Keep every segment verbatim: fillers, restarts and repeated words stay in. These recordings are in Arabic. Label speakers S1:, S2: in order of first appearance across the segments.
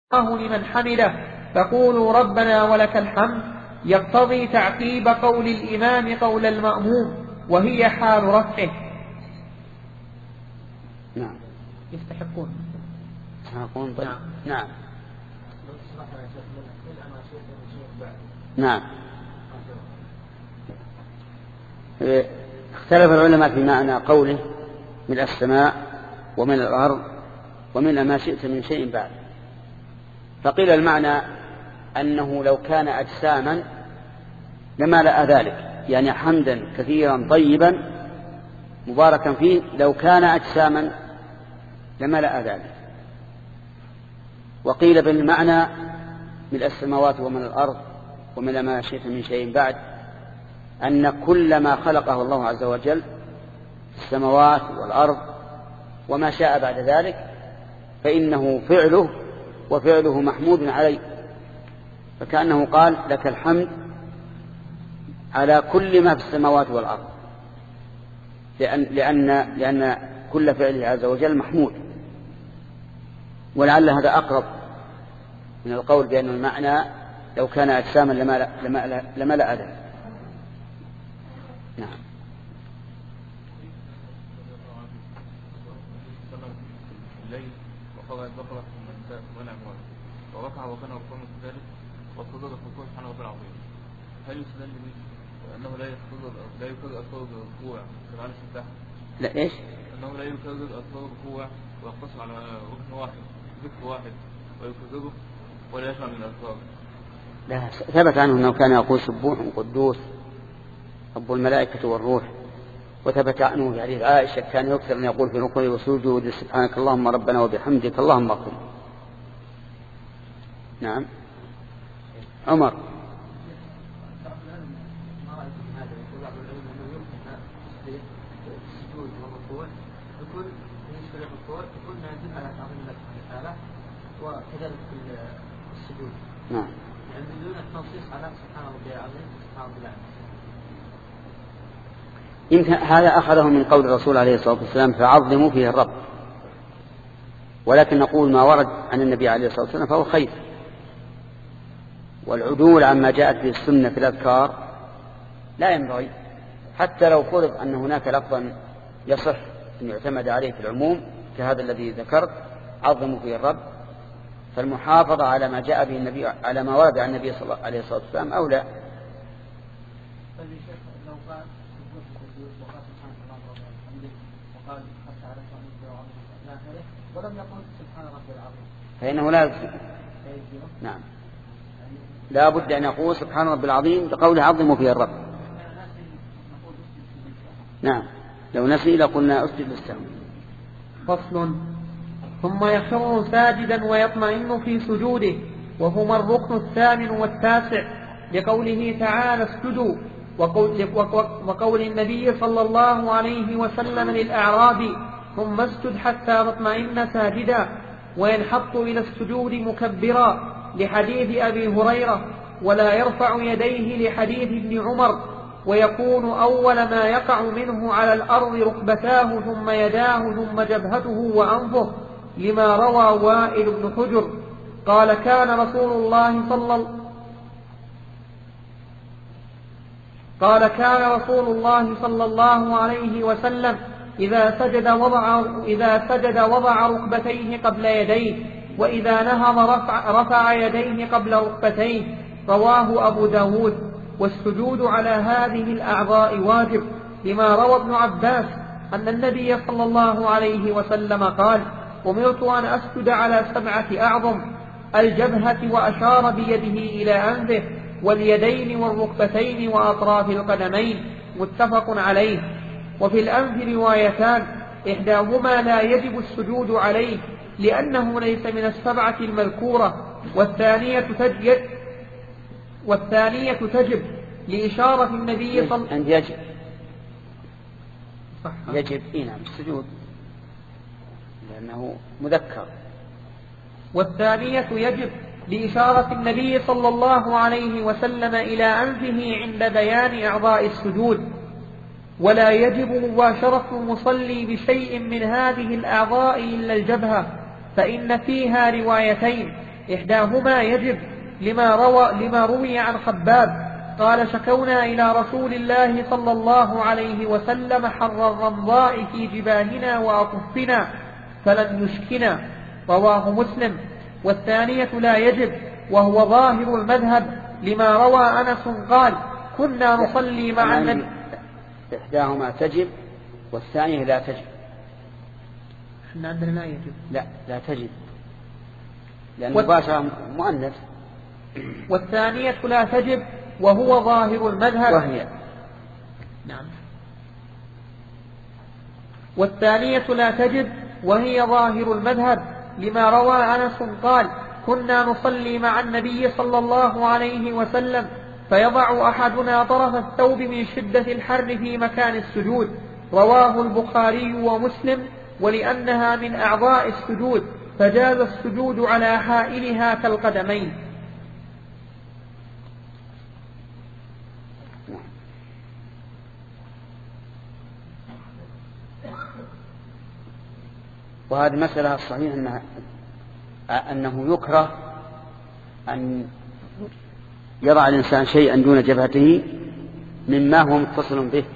S1: الله لمن حمده فقولوا ربنا ولك الحمد يقتضي تعقيب قول الإمام قول المأموم وهي حال رفعه.
S2: نعم.
S1: يستحقون.
S2: يستحقون. طيب. نعم. نعم. اختلف العلماء في معنى قوله من السماء ومن الأرض ومن ما شئت من شيء بعد. فقيل المعنى أنه لو كان أجساما لملأ ذلك، يعني حمدا كثيرا طيبا مباركا فيه، لو كان أجساما لملأ ذلك. وقيل بالمعنى من السماوات ومن الأرض ومن ما شئت من شيء بعد، أن كل ما خلقه الله عز وجل السماوات والأرض وما شاء بعد ذلك فإنه فعله وفعله محمود عليه، فكأنه قال لك الحمد على كل ما في السماوات والأرض، لأن, لأن, لأن كل فعله عز وجل محمود. ولعل هذا أقرب من القول بأن المعنى لو كان أجساما لملأ, لملأ, لملأ ذلك. نعم.
S3: الليل وقضى البقرة والأموال وركع وكان ركوعا كذلك وصدد الركوع سبحانه وتعالى العظيم، هل يستدل به أنه لا يكرر لا يكرر ألفاظ الركوع كما على السباح؟
S2: لا إيش؟
S3: أنه لا يكرر ألفاظ الركوع ويقتصر على ركن واحد ذكر واحد ويكرره ولا يجمع من الألفاظ؟
S2: لا، ثبت عنه أنه كان يقول سبوح قدوس رب الملائكة والروح، وثبت عنه في حديث عائشة كان يكثر أن يقول في ركوعه وسجوده سبحانك اللهم ربنا وبحمدك اللهم اغفر. نعم. عمر.
S4: وكذلك السجود.
S2: نعم.
S4: يعني بدون التنصيص على سبحان ربي العظيم سبحان ربي العظيم.
S2: يمكن هذا أخذه من قول الرسول عليه الصلاة والسلام فعظموا فيه الرب، ولكن نقول ما ورد عن النبي عليه الصلاة والسلام فهو خير، والعدول عما جاءت به السنة في الأذكار لا ينبغي، حتى لو فرض أن هناك لفظا يصح أن يعتمد عليه في العموم كهذا الذي ذكرت عظموا فيه الرب، فالمحافظة على ما جاء به النبي على ما ورد عن النبي صلى الله عليه الصلاة والسلام أولى. فإنه لا يجزم. نعم. لا بد أن يقول سبحان رب العظيم بقوله عظموا فيه الرب. نعم. لو نسي لقلنا أسجد للسهو.
S1: فصل. ثم يخر ساجدا ويطمئن في سجوده، وهما الركن الثامن والتاسع لقوله تعالى اسجدوا، وقول, وقول النبي صلى الله عليه وسلم للأعرابي ثم اسجد حتى تطمئن ساجدا، وينحط إلى السجود مكبرا لحديث أبي هريرة، ولا يرفع يديه لحديث ابن عمر، ويكون أول ما يقع منه على الأرض ركبتاه ثم يداه ثم جبهته وأنفه، لما روى وائل بن حجر قال كان رسول الله صلى قال كان رسول الله صلى الله عليه وسلم إذا سجد وضع إذا سجد وضع ركبتيه قبل يديه، وإذا نهض رفع, رفع يديه قبل ركبتيه. رواه أبو داود. والسجود على هذه الأعضاء واجب، لما روى ابن عباس أن النبي صلى الله عليه وسلم قال أمرت أن أسجد على سبعة أعظم: الجبهة، وأشار بيده إلى أنفه، واليدين والركبتين وأطراف القدمين. متفق عليه. وفي الأنف روايتان، إحداهما لا يجب السجود عليه لأنه ليس من السبعة المذكورة، والثانية تجب والثانية تجب لإشارة النبي صلى الله عليه وسلم.
S2: يجب يجب إيه نعم السجود لأنه مذكر.
S1: والثانية يجب لإشارة النبي صلى الله عليه وسلم إلى أنفه عند بيان أعضاء السجود. ولا يجب مباشرة المصلي بشيء من هذه الأعضاء إلا الجبهة، فإن فيها روايتين: إحداهما يجب لما روى, لما روي عن خباب قال شكونا إلى رسول الله صلى الله عليه وسلم حر الرمضاء في جباهنا وأكفنا فلن يشكنا، رواه مسلم. والثانية لا يجب وهو ظاهر المذهب لما روى أنس قال كنا نصلي مع النبي.
S2: إحداهما تجب والثانية لا تجب.
S1: احنا عندنا لا يجب.
S2: لا لا تجب لأن مباشرة مؤنث.
S1: والثانية لا تجب وهو ظاهر المذهب
S2: وهي
S1: نعم. والثانية لا تجب وهي ظاهر المذهب لما روى أنس قال كنا نصلي مع النبي صلى الله عليه وسلم فيضع أحدنا طرف الثوب من شدة الحر في مكان السجود، رواه البخاري ومسلم. ولأنها من أعضاء السجود فجاز السجود على حائلها كالقدمين.
S2: وهذه المسألة الصحيح أنها أنه يكره أن يضع الإنسان شيئا دون جبهته مما هو متصل به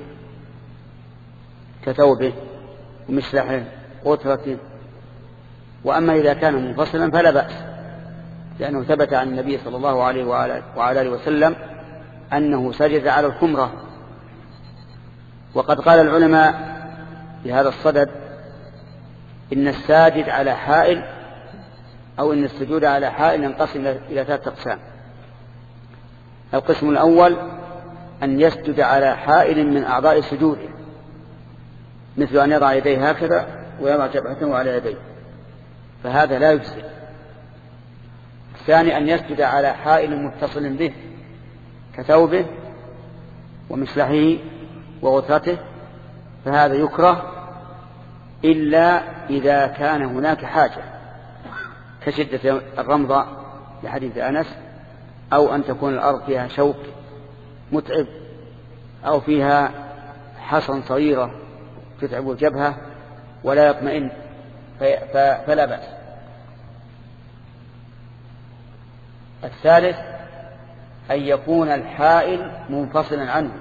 S2: كثوبه ومسلحه وترته. وأما إذا كان منفصلا فلا بأس، لأنه ثبت عن النبي صلى الله عليه وعلى آله وسلم أنه سجد على الخمرة. وقد قال العلماء في هذا الصدد إن الساجد على حائل أو إن السجود على حائل ينقسم إلى ثلاثة أقسام. القسم الأول أن يسجد على حائل من أعضاء سجوده، مثل أن يضع يديه هكذا ويضع جبهته على يديه، فهذا لا يجزئ. الثاني أن يسجد على حائل متصل به كثوبه ومسلحه وغترته، فهذا يكره إلا إذا كان هناك حاجة كشدة الرمضة لحديث أنس، أو أن تكون الأرض فيها شوك متعب، أو فيها حصن صغيرة تتعب الجبهة ولا يطمئن فلا بأس. الثالث أن يكون الحائل منفصلا عنه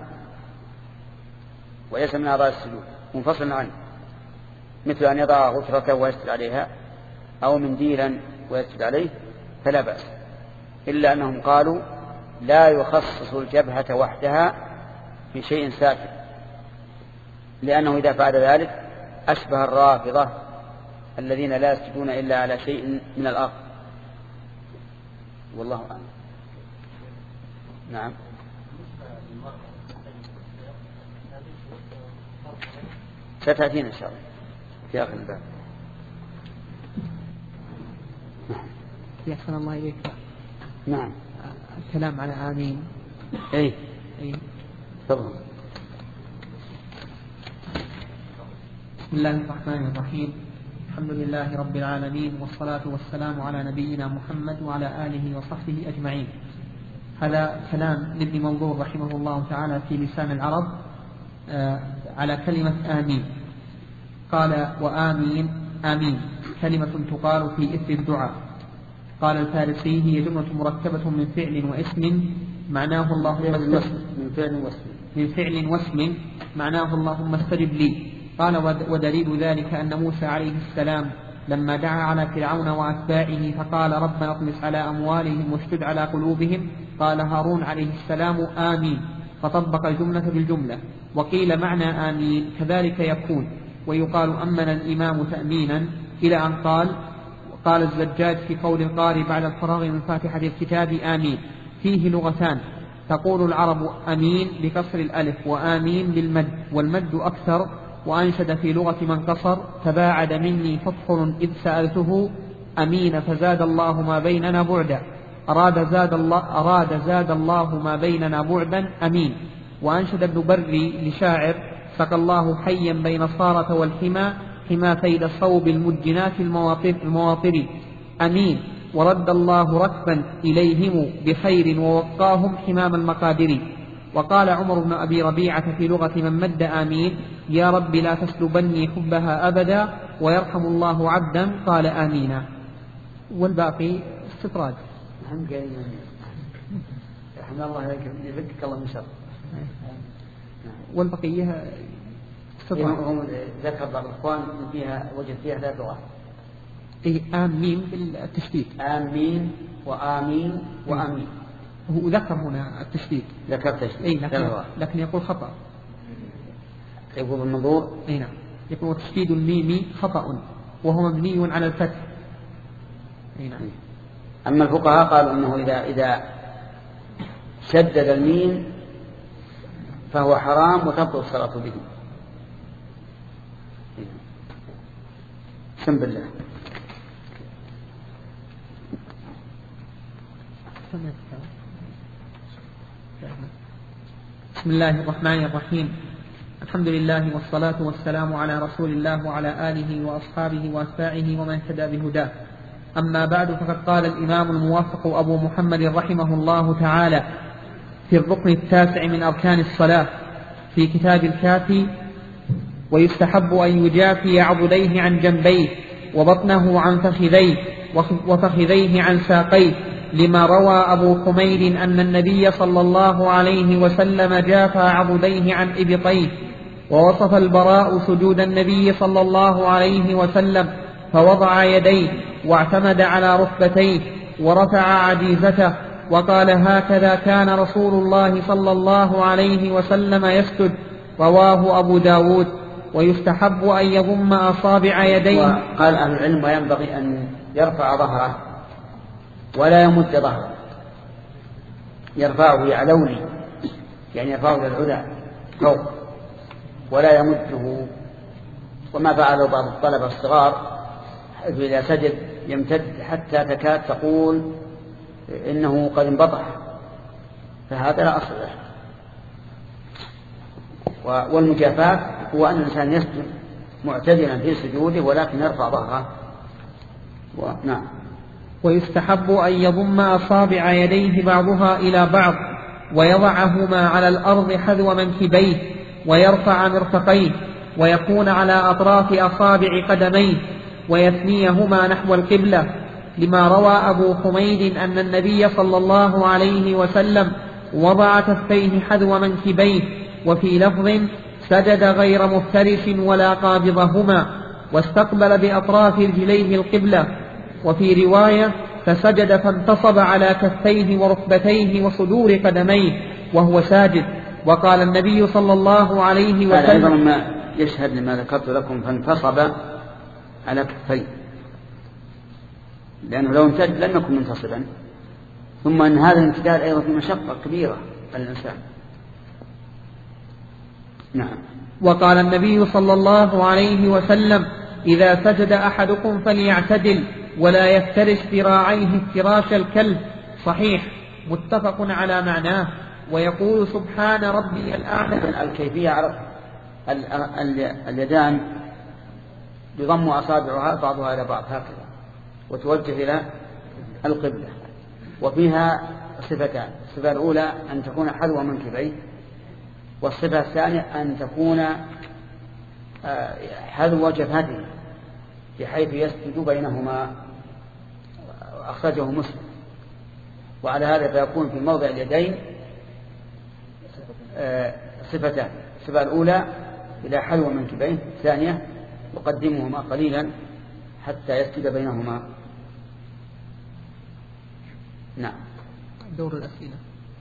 S2: وليس من أعضاء السجود، منفصلا عنه، مثل أن يضع غترته ويسجد عليها أو منديلا ويسجد عليه فلا بأس، إلا أنهم قالوا لا يخصص الجبهة وحدها في شيء ساكن، لأنه إذا فعل ذلك أشبه الرافضة الذين لا يسجدون إلا على شيء من الأرض، والله أعلم. نعم. ستأتينا إن شاء الله في آخر الباب.
S1: يحسن الله إليك.
S2: نعم.
S1: الكلام على آمين.
S2: أي.
S1: أي.
S2: تفضل.
S1: بسم الله الرحمن الرحيم. الحمد لله رب العالمين، والصلاة والسلام على نبينا محمد وعلى آله وصحبه أجمعين. هذا كلام لابن منظور رحمه الله تعالى في لسان العرب آه على كلمة آمين. قال وآمين آمين كلمة تقال في إثر الدعاء. قال الفارسي هي جملة مركبة من فعل واسم معناه اللهم
S2: من فعل واسم
S1: من فعل واسم معناه اللهم استجب لي. قال ودليل ذلك أن موسى عليه السلام لما دعا على فرعون وأتباعه فقال ربنا اطمس على أموالهم واشدد على قلوبهم، قال هارون عليه السلام آمين، فطبق الجملة بالجملة. وقيل معنى آمين كذلك يكون، ويقال أمن الإمام تأمينا، إلى أن قال قال الزجاج في قول القارئ بعد الفراغ من فاتحة الكتاب آمين فيه لغتان، تقول العرب أمين بكسر الألف وآمين بالمد، والمد أكثر. وأنشد في لغة من قصر تباعد مني فطحل إذ سألته أمين فزاد الله ما بيننا بعدا، أراد زاد الله, أراد زاد الله ما بيننا بعدا أمين. وأنشد ابن بري لشاعر سقى الله حيا بين صارة والحمى حما فيد صوب المجنات المواطر, المواطر أمين، ورد الله ركبا إليهم بخير ووقاهم حمام المقادر. وقال عمر بن أبي ربيعة في لغة من مد آمين يا رب لا تسلبني حبها أبدا، ويرحم الله عبدا قال آمينا. والباقي استطراد.
S2: هم قايل رحمه الله عليك يفكك الله من شر.
S1: والبقية استطراد.
S2: هم ذكر بعض الإخوان فيها وجد فيها ثلاث لغات.
S1: إيه آمين بالتشديد.
S2: آمين وآمين وآمين.
S1: هو ذكر هنا التشديد.
S2: ذكر تشديد.
S1: إيه لكن, لكن يقول خطأ.
S2: يقول المنظور.
S1: إيه نعم. يقول تشديد الميم خطأ وهو مبني على الفتح. إيه نعم.
S2: أما الفقهاء قالوا إنه إذا إذا شدد الميم فهو حرام وتبطل الصلاة به. بسم الله.
S1: بسم الله الرحمن الرحيم. الحمد لله والصلاة والسلام على رسول الله وعلى آله وأصحابه وأتباعه ومن اهتدى بهداه. أما بعد، فقد قال الإمام الموفق أبو محمد رحمه الله تعالى في الركن التاسع من أركان الصلاة في كتاب الكافي: ويستحب أن يجافي عضديه عن جنبيه وبطنه عن فخذيه وفخذيه عن ساقيه، لما روى أبو حميد أن النبي صلى الله عليه وسلم جافى عضديه عن إبطيه. ووصف البراء سجود النبي صلى الله عليه وسلم فوضع يديه واعتمد على ركبتيه ورفع عجيزته وقال: هكذا كان رسول الله صلى الله عليه وسلم يسجد. رواه أبو داود. ويستحب أن يضم أصابع يديه.
S2: وقال أهل العلم: وينبغي أن يرفع ظهره ولا يمد ظهره، يرفعه يعلوني، يعني يرفعه للعلا فوق ولا يمده. وما فعله بعض الطلبة الصغار إذا سجد يمتد حتى تكاد تقول إنه قد انبطح، فهذا لا أصل له. والمجافاة هو أن الإنسان يسجد معتدلا في سجوده ولكن يرفع ظهره. نعم.
S1: ويستحب أن يضم أصابع يديه بعضها إلى بعض ويضعهما على الأرض حذو منكبيه ويرفع مرفقيه ويكون على أطراف أصابع قدميه ويثنيهما نحو القبلة، لما روى أبو حميد أن النبي صلى الله عليه وسلم وضع كفيه حذو منكبيه. وفي لفظ: سجد غير مفترش ولا قابضهما، واستقبل بأطراف رجليه القبلة. وفي رواية: فسجد فانتصب على كفيه وركبتيه وصدور قدميه وهو ساجد. وقال النبي صلى الله عليه وسلم:
S2: هذا أيضا ما يشهد لما ذكرت لكم، فانتصب على كفيه، لأنه لو امتد لم يكن منتصبا. ثم أن هذا الامتداد أيضا في مشقة كبيرة على الإنسان. نعم.
S1: وقال النبي صلى الله عليه وسلم: إذا سجد أحدكم فليعتدل ولا يفترش ذراعيه افتراش الكلب. صحيح، متفق على معناه. ويقول: سبحان ربي الأعلى.
S2: الكيفية عرف اليدان يضم أصابعها بعضها إلى بعض هكذا وتوجه إلى القبلة، وفيها صفتان: الصفة الأولى أن تكون حذو منكبيه، والصفة الثانية أن تكون حذو جبهته بحيث يسجد بينهما. أخرجه مسلم. وعلى هذا فيكون في موضع اليدين صفتان: الصفة الأولى إلى حذو منكبيه، الثانية يقدمهما قليلا حتى يسجد بينهما. نعم.
S1: دور الأسئلة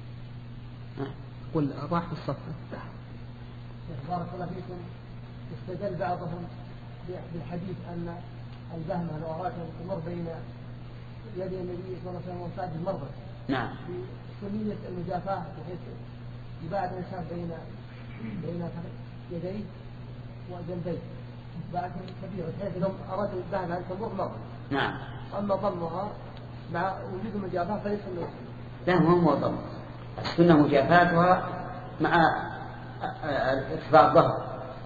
S1: قل راح الصف.
S5: بارك الله فيكم. استدل بعضهم بالحديث أن البهمة لو أراد تمر بين يدي النبي صلى الله عليه وسلم وساعد المرضى.
S2: نعم.
S5: بسنية المجافاة بحيث يباعد الإنسان بين بين يديه وجنبيه بعد كبير، بحيث لو أراد البهمة أن تمر مرة.
S2: نعم.
S5: أما ضمها مع وجود المجافاة فليس له.
S2: لا، هو مو ضم. السنة مجافاتها مع ارتفاع الظهر.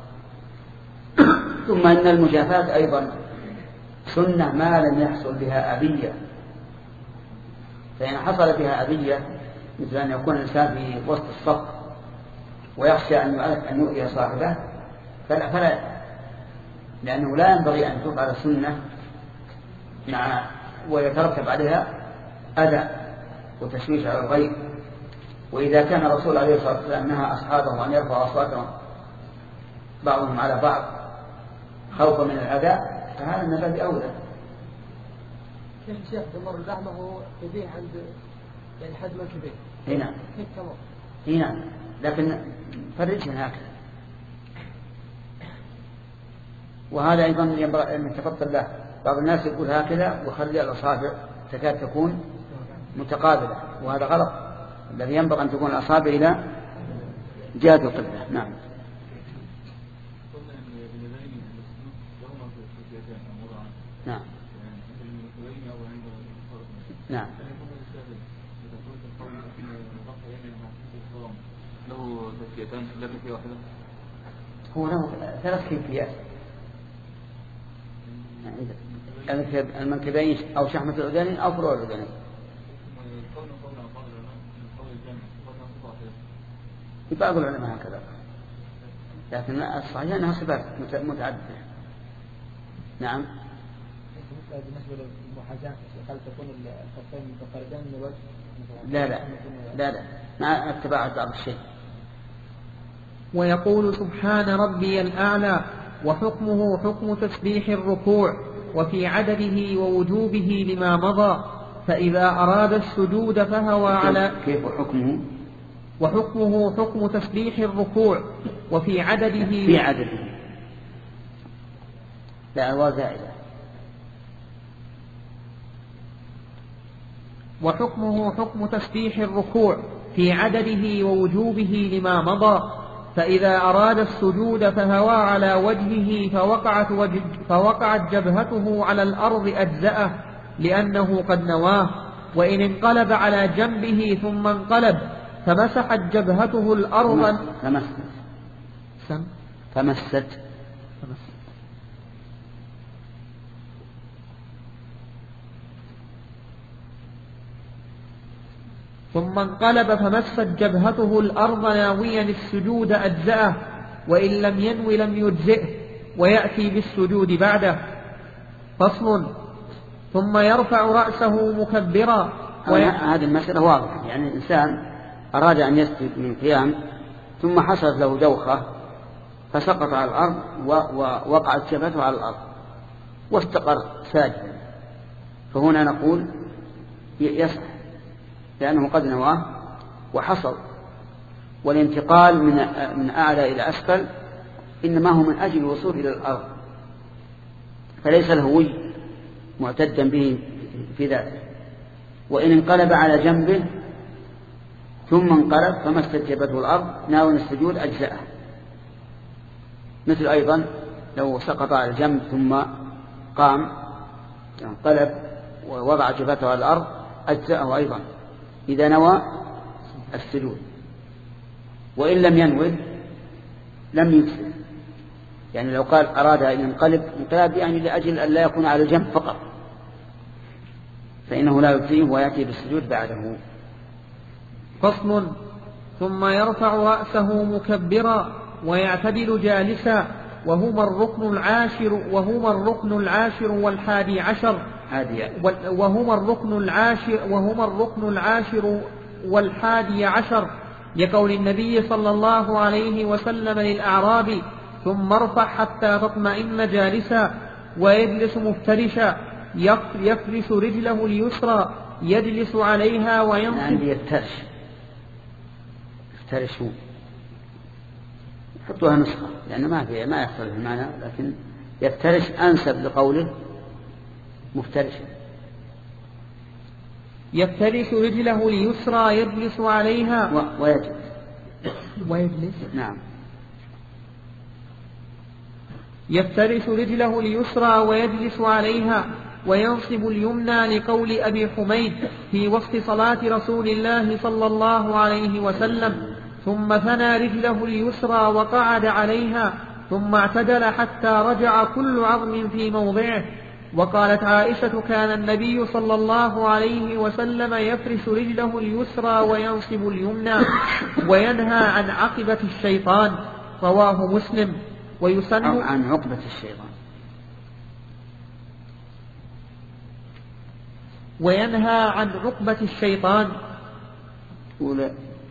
S2: ثم أن المجافاة أيضا سنة ما لم يحصل بها أبية، فإن حصل بها أبية مثل أن يكون الإنسان في وسط الصف ويخشى أن يؤذي صاحبه فلا, فلا لأنه لا ينبغي أن تفعل سنة مع ويترتب عليها أذى وتشويش على الغير. وإذا كان الرسول عليه الصلاة والسلام نهى أصحابه أن يرفعوا أصواتهم بعضهم على بعض خوفا من الأذى فهذا من باب أولى.
S5: كيف الشيخ تمر اللحمة هو يبيع عند يعني حد ما كبير
S2: هنا
S5: كيف تمر
S2: هنا لكن فرجها هكذا. وهذا أيضا ينبغي أن يتفضل له. بعض الناس يقول هكذا وخلي الأصابع تكاد تكون متقابلة وهذا غلط. الذي ينبغي أن تكون الأصابع إلى جهة القبلة. نعم. نعم. نعم.
S3: له كيفيتان لا كيفية واحدة.
S2: هو له ثلاث كيفيات. المنكبين أو شحمة الأذنين أو فروع الأذنين. في بعض العلماء هكذا لكن الصحيح أنها صفات متعددة. نعم.
S4: بالنسبة للمحاذاة هل تكون الخفين متقاربين من الوجه؟
S2: لا لا لا لا مع اتباع بعض الشيء.
S1: ويقول سبحان ربي الأعلى وحكمه حكم تسبيح الركوع وفي عدده ووجوبه لما مضى. فإذا أراد السجود فهوى على
S2: كيف حكمه
S1: وحكمه حكم تسبيح الركوع وفي عدده
S2: في عدده لا وزائدة.
S1: وحكمه حكم تسبيح الركوع في عدده ووجوبه لما مضى. فإذا أراد السجود فهوى على وجهه فوقعت, وجه فوقعت جبهته على الأرض أجزأه لأنه قد نواه. وإن انقلب على جنبه ثم انقلب فمسحت جبهته الأرض
S2: فمست
S1: سم
S2: فمست
S1: ثم انقلب فمست جبهته الأرض ناويا السجود أجزأه وإن لم ينو لم يجزئه ويأتي بالسجود بعده. فصل. ثم يرفع رأسه مكبرا.
S2: هذه المسألة واضحة. يعني الإنسان أراد أن يسجد من قيام ثم حصلت له دوخة فسقط على الأرض ووقعت جبهته على الأرض واستقر ساجدا فهنا نقول يصح لأنه قد نواه وحصل. والانتقال من من أعلى إلى أسفل إنما هو من أجل الوصول إلى الأرض فليس الهوي معتدا به في ذاته. وإن انقلب على جنبه ثم انقلب فما استجبته الأرض ناوي السجود أجزاءه. مثل أيضا لو سقط على الجنب ثم قام انقلب ووضع جبهته على الأرض أجزاءه أيضا إذا نوى السجود. وإن لم ينوي لم يجزئ. يعني لو قال أراد أن ينقلب انقلاب يعني لأجل أن لا يكون على الجنب فقط فإنه لا يجزئه ويأتي بالسجود بعده.
S1: فصل. ثم يرفع رأسه مكبرا ويعتدل جالسا وهما الركن العاشر وهما الركن العاشر والحادي عشر وهما الركن العاشر وهما الركن العاشر والحادي عشر لقول النبي صلى الله عليه وسلم للأعرابي ثم ارفع حتى تطمئن جالسا ويجلس مفترشا يفرش رجله اليسرى يجلس عليها وينصب
S2: يعني يفترش يفترشوا حطوها نسخة لأنه ما فيها ما يختلف المعنى لكن يفترش أنسب لقوله مفترشا.
S1: يفترش رجله اليسرى يجلس عليها
S2: و... ويجلس
S1: ويجلس
S2: نعم.
S1: يفترش رجله اليسرى ويجلس عليها وينصب اليمنى لقول أبي حميد في وصف صلاة رسول الله صلى الله عليه وسلم ثم ثنى رجله اليسرى وقعد عليها ثم اعتدل حتى رجع كل عظم في موضعه. وقالت عائشة كان النبي صلى الله عليه وسلم يفرش رجله اليسرى وينصب اليمنى وينهى عن عقبة الشيطان. رواه مسلم. ويسن
S2: عن عقبة الشيطان
S1: وينهى عن عقبة الشيطان.
S2: ولا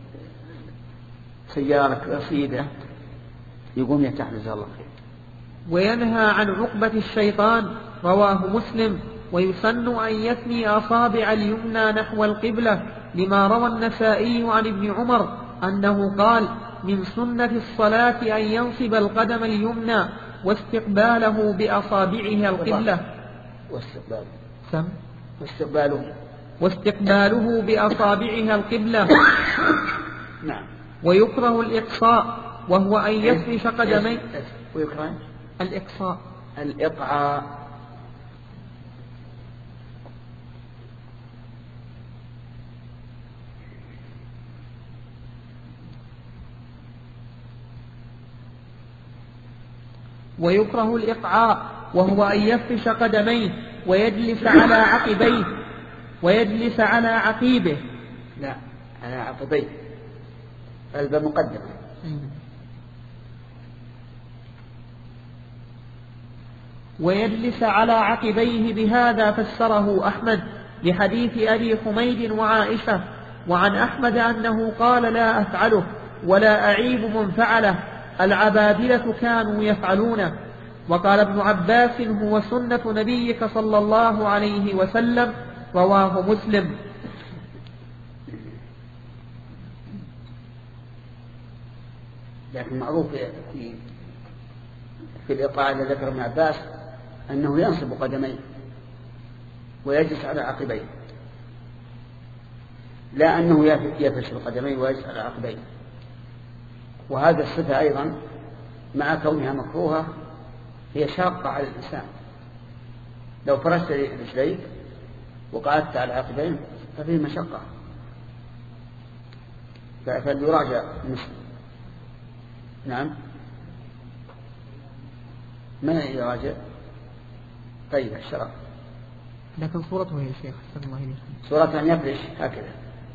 S2: سيارة رصيدة يقوم يفتح جزاه الله خير.
S1: وينهى عن عقبة الشيطان رواه مسلم. ويسن أن يثني أصابع اليمنى نحو القبلة لما روى النسائي عن ابن عمر أنه قال من سنة الصلاة أن ينصب القدم اليمنى واستقباله بأصابعها القبلة
S2: واستقباله
S1: سم
S2: واستقباله
S1: واستقباله بأصابعها القبلة.
S2: نعم.
S1: ويكره الإقصاء وهو أن يفرش قدميه.
S2: ويكره
S1: الإقصاء
S2: الإقعاء.
S1: ويكره الإقعاء وهو أن يفرش قدميه ويجلس على عقبيه ويجلس على عقيبه.
S2: لا على عقبيه قلب مقدم.
S1: ويجلس على عقبيه. بهذا فسره أحمد لحديث أبي حميد وعائشة. وعن أحمد أنه قال لا أفعله ولا أعيب من فعله، العبادلة كانوا يفعلونه. وقال ابن عباس هو سنة نبيك صلى الله عليه وسلم، رواه مسلم.
S2: لكن معروف في في الإقعاء الذي ذكر ابن عباس أنه ينصب قدميه ويجلس على عقبيه، لا أنه يفرش القدمين ويجلس على عقبيه. وهذا الصفة أيضا مع كونها مكروهة هي شاقة على الإنسان. لو فرشت رجليك وقعدت على عقبين ففيه مشقة، فليراجع المسلم. نعم ما يراجع. طيب الشرع
S1: لكن صورته يا شيخ حسن الله إليك
S2: صورته أن يفرش هكذا،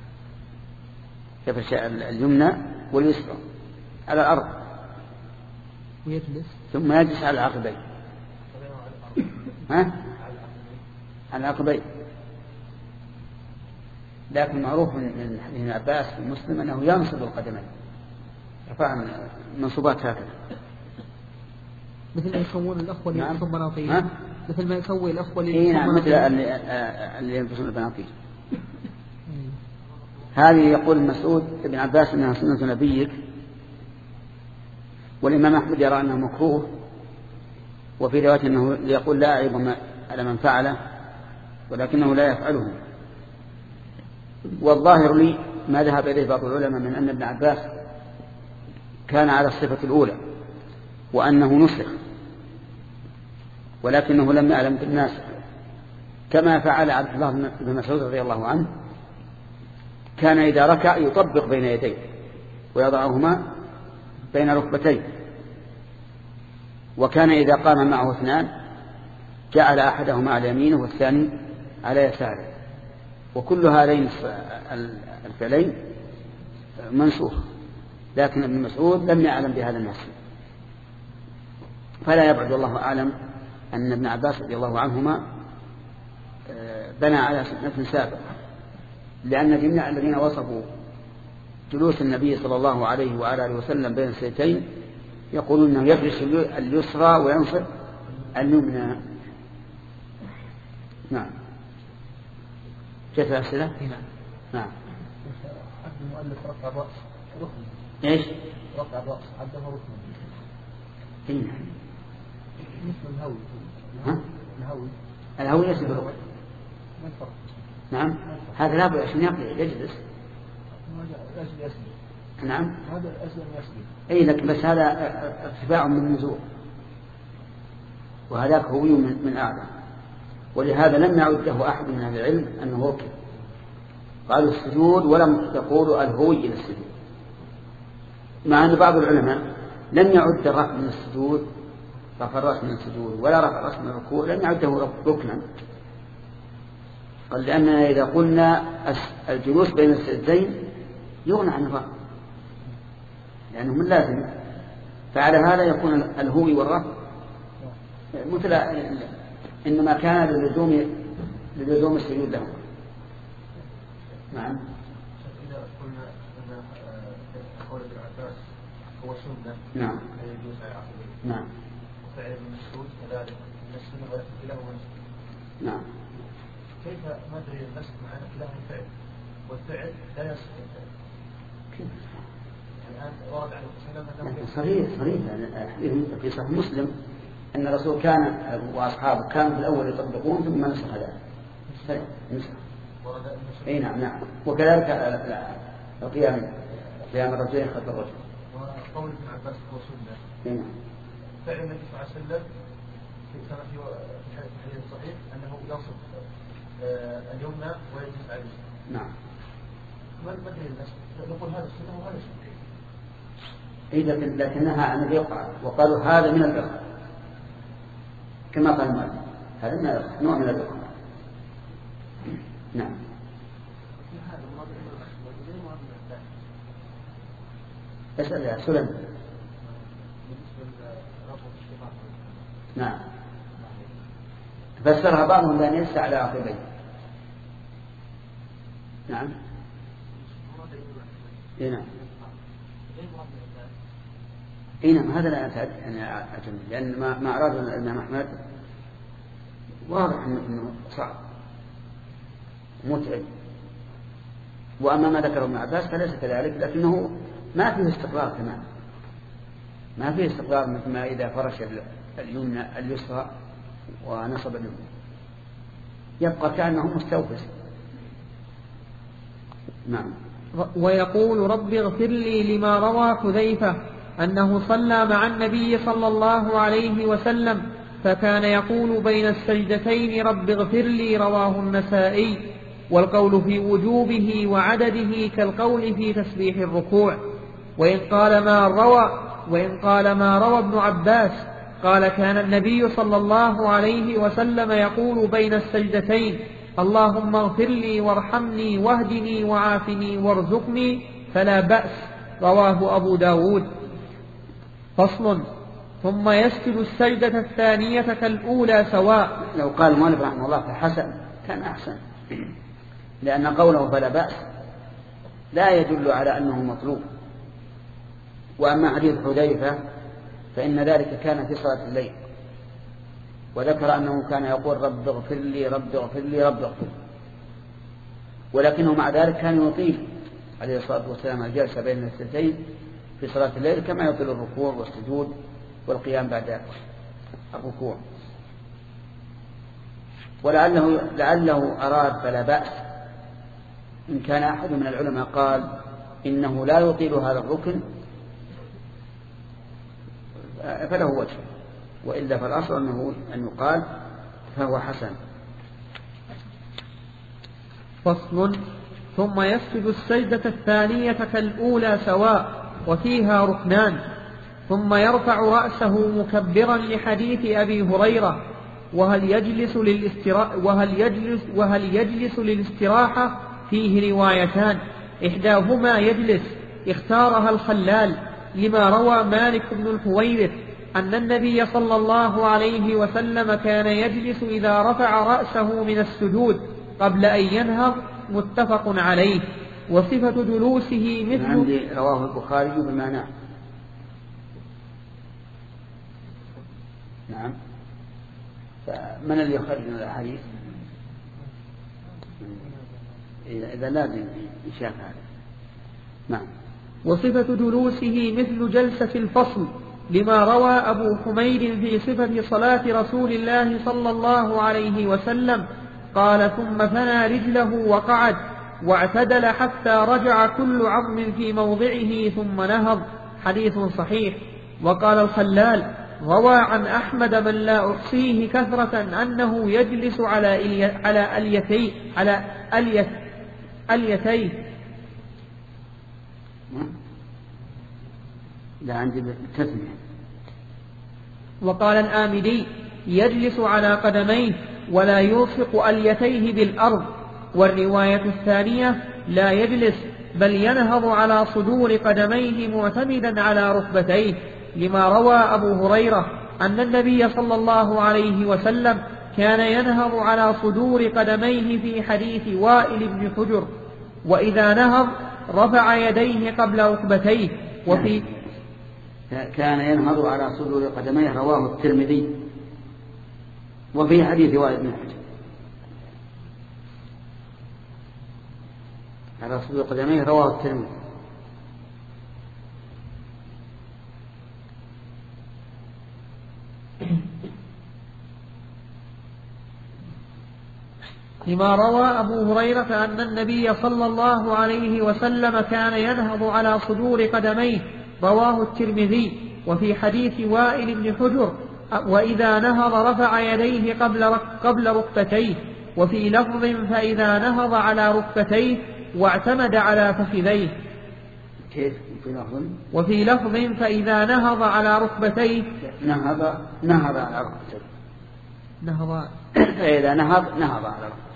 S2: يفرش اليمنى واليسرى على الأرض
S1: ويجلس ثم
S2: يجلس على العقبين. ها؟ على العقبين. لكن معروف من حديث ابن عباس في مسلم أنه ينصب القدمين، رفع منصوبات هكذا
S1: مثل ما يسوون الأخوة اللي يلبسون بناطيل.
S2: ها؟
S1: مثل ما يسوي الأخوة اللي
S2: يلبسون نعم مثل اللي يلبسون البناطيل. هذه يقول مسعود ابن عباس أنها سنة نبيك، والإمام أحمد يرى أنه مكروه، وفي رواية أنه يقول لا أعيب على من فعله ولكنه لا يفعله. والظاهر لي ما ذهب إليه بعض العلماء من أن ابن عباس كان على الصفة الأولى وأنه نسخ، ولكنه لم يعلم بالناس كما فعل عبد الله بن مسعود رضي الله عنه. كان إذا ركع يطبق بين يديه ويضعهما بين ركبتيه، وكان إذا قام معه اثنان جعل أحدهما على يمينه والثاني على يساره. وكل هذين الفعلين منسوخ، لكن ابن مسعود لم يعلم بهذا النص، فلا يبعد الله أعلم أن ابن عباس رضي الله عنهما بنى على سنة سابقة، لأن جميع الذين وصفوا جلوس النبي صلى الله عليه وآله وسلم بين السيتين يقولون أنه يفرش اليسرى وينصب اليمنى. نعم. كيف أسئلة؟
S4: نعم.
S2: نعم.
S4: عبد المؤلف رفع الرأس ركن.
S2: إيش؟
S4: رفع الرأس عبده ركن.
S2: هنا.
S4: مثل الهوي.
S2: ها؟
S4: الهوي.
S2: الهوي ليس بركن.
S4: ما الفرق؟
S2: نعم. هذا لا بد عشان يجلس.
S4: أجل يسجد.
S2: نعم.
S4: هذا الأسلم يسجد.
S2: أي لكن بس هذا ارتفاع من النزول، وهذاك هوي من, من أعلى، ولهذا لم يعده أحد من أهل العلم أنه ركن. قالوا السجود ولم يقولوا الهوي إلى السجود، مع أن بعض العلماء لم يعد الرفع من السجود رفع الرأس من السجود ولا رفع الرأس من الركوع، لم يعده ركنا. قال لأننا إذا قلنا الجلوس بين السجدين يغنى عن الرفع لأنه من لازم، فعلى هذا يكون الهوي والرفع مثل إنما كان للزوم للزوم السجود له. نعم.
S4: إذا قلنا أن قول ابن عباس هو سنة
S2: نعم.
S4: لا يجوز على العقل.
S2: نعم.
S4: وفعل ابن مسعود كذلك من السنة ولا له ونسك.
S2: نعم.
S4: كيف ندري النسك مع أن له الفعل والفعل لا يصح الفعل؟
S2: كيف؟
S4: الآن ورد عليه السلام أنه
S2: صحيح صحيح الحديث في صحيح مسلم أن الرسول كان وأصحابه كانوا في الأول يطبقون ثم نسخ ذلك. صحيح نسخ. أي نعم نعم. وكذلك القيام قيام الرجلين خلف الرجل.
S4: وقول ابن عباس هو سنة.
S2: أي نعم.
S4: فعل النبي صلى الله عليه وسلم في كما في الحديث الصحيح أنه يصف اليمنى ويجلس عليه.
S2: نعم.
S4: ما ندري الناس نقول هذا السنة وهذا السنة.
S2: إذا لكنها عن اليقع وقالوا هذا من البقر كما قال المؤلف هذا من نوع من البقر. نعم. اسأل يا سلم. نعم. فسرها بعضهم بأن يسعى على عقبيه. نعم. إيه نعم. إيه نعم هذا لا أعتقد أنا أعتمد لأن ما ما أراد الإمام أحمد واضح إنه صعب متعب. وأما ما ذكره ابن عباس فليس كذلك لكنه ما فيه استقرار كمان ما فيه استقرار مثل ما إذا فرش اليمنى اليسرى ونصب اليمنى يبقى كأنه مستوفز. نعم.
S1: ويقول رب اغفر لي لما روى حذيفة أنه صلى مع النبي صلى الله عليه وسلم فكان يقول بين السجدتين رب اغفر لي رواه النسائي. والقول في وجوبه وعدده كالقول في تسبيح الركوع. وإن قال ما روى وإن قال ما روى ابن عباس قال كان النبي صلى الله عليه وسلم يقول بين السجدتين اللهم اغفر لي وارحمني واهدني وعافني وارزقني فلا بأس رواه أبو داود. فصل. ثم يسجد السجدة الثانية كالأولى سواء.
S2: لو قال المؤلف رحمه الله فحسن كان أحسن لأن قوله فلا بأس لا يدل على أنه مطلوب. وأما حديث حذيفة فإن ذلك كان في صلاة الليل وذكر أنه كان يقول رب اغفر لي رب اغفر لي رب اغفر لي ولكنه مع ذلك كان يطيل عليه الصلاة والسلام الجلسة بين السجدتين في صلاة الليل كما يطيل الركوع والسجود والقيام بعد الركوع. ولعله لعله أراد فلا بأس إن كان أحد من العلماء قال إنه لا يطيل هذا الركن فله وجه وإلا فالأصل أنه أن يقال فهو حسن.
S1: فصل. ثم يسجد السجدة الثانية كالأولى سواء وفيها ركنان. ثم يرفع رأسه مكبرا لحديث أبي هريرة وهل يجلس للاستراحة وهل يجلس وهل يجلس للاستراحة فيه روايتان إحداهما يجلس اختارها الخلال لما روى مالك بن الحويرث أن النبي صلى الله عليه وسلم كان يجلس إذا رفع رأسه من السجود قبل أن ينهض متفق عليه. وصفة جلوسه مثل
S2: عندي رواه البخاري بمعنى. نعم. فمن اللي يخرج من الحديث إذا لازم يشاف هذا. نعم.
S1: وصفة جلوسه مثل جلسة الفصل لما روى أبو حميد في صفة صلاة رسول الله صلى الله عليه وسلم قال ثم ثنى رجله وقعد واعتدل حتى رجع كل عظم في موضعه ثم نهض حديث صحيح. وقال الخلال روى عن أحمد من لا أحصيه كثرة أنه يجلس على إلي على أليتي على أليت أليتيه.
S2: لا عندي تسمية.
S1: وقال الآمدي يجلس على قدميه ولا يلصق أليتيه بالأرض. والرواية الثانية لا يجلس بل ينهض على صدور قدميه معتمدا على ركبتيه لما روى أبو هريرة أن النبي صلى الله عليه وسلم كان ينهض على صدور قدميه في حديث وائل بن حجر. وإذا نهض رفع يديه قبل ركبتيه. وفي
S2: كان ينهض على صدور قدميه، رواه الترمذي. وفي حديث وائل بن حجر على صدور قدميه، رواه الترمذي.
S1: لما روى أبو هريرة أن النبي صلى الله عليه وسلم كان ينهض على صدور قدميه، رواه الترمذي. وفي حديث وائل بن حجر وإذا نهض رفع يديه قبل قبل ركبتيه. وفي لفظ فإذا نهض على ركبتيه واعتمد على فخذيه. وفي لفظ فإذا نهض على ركبتيه
S2: نهض نهض على ركبتيه
S1: نهض
S2: فإذا نهض نهض على ركبتيه.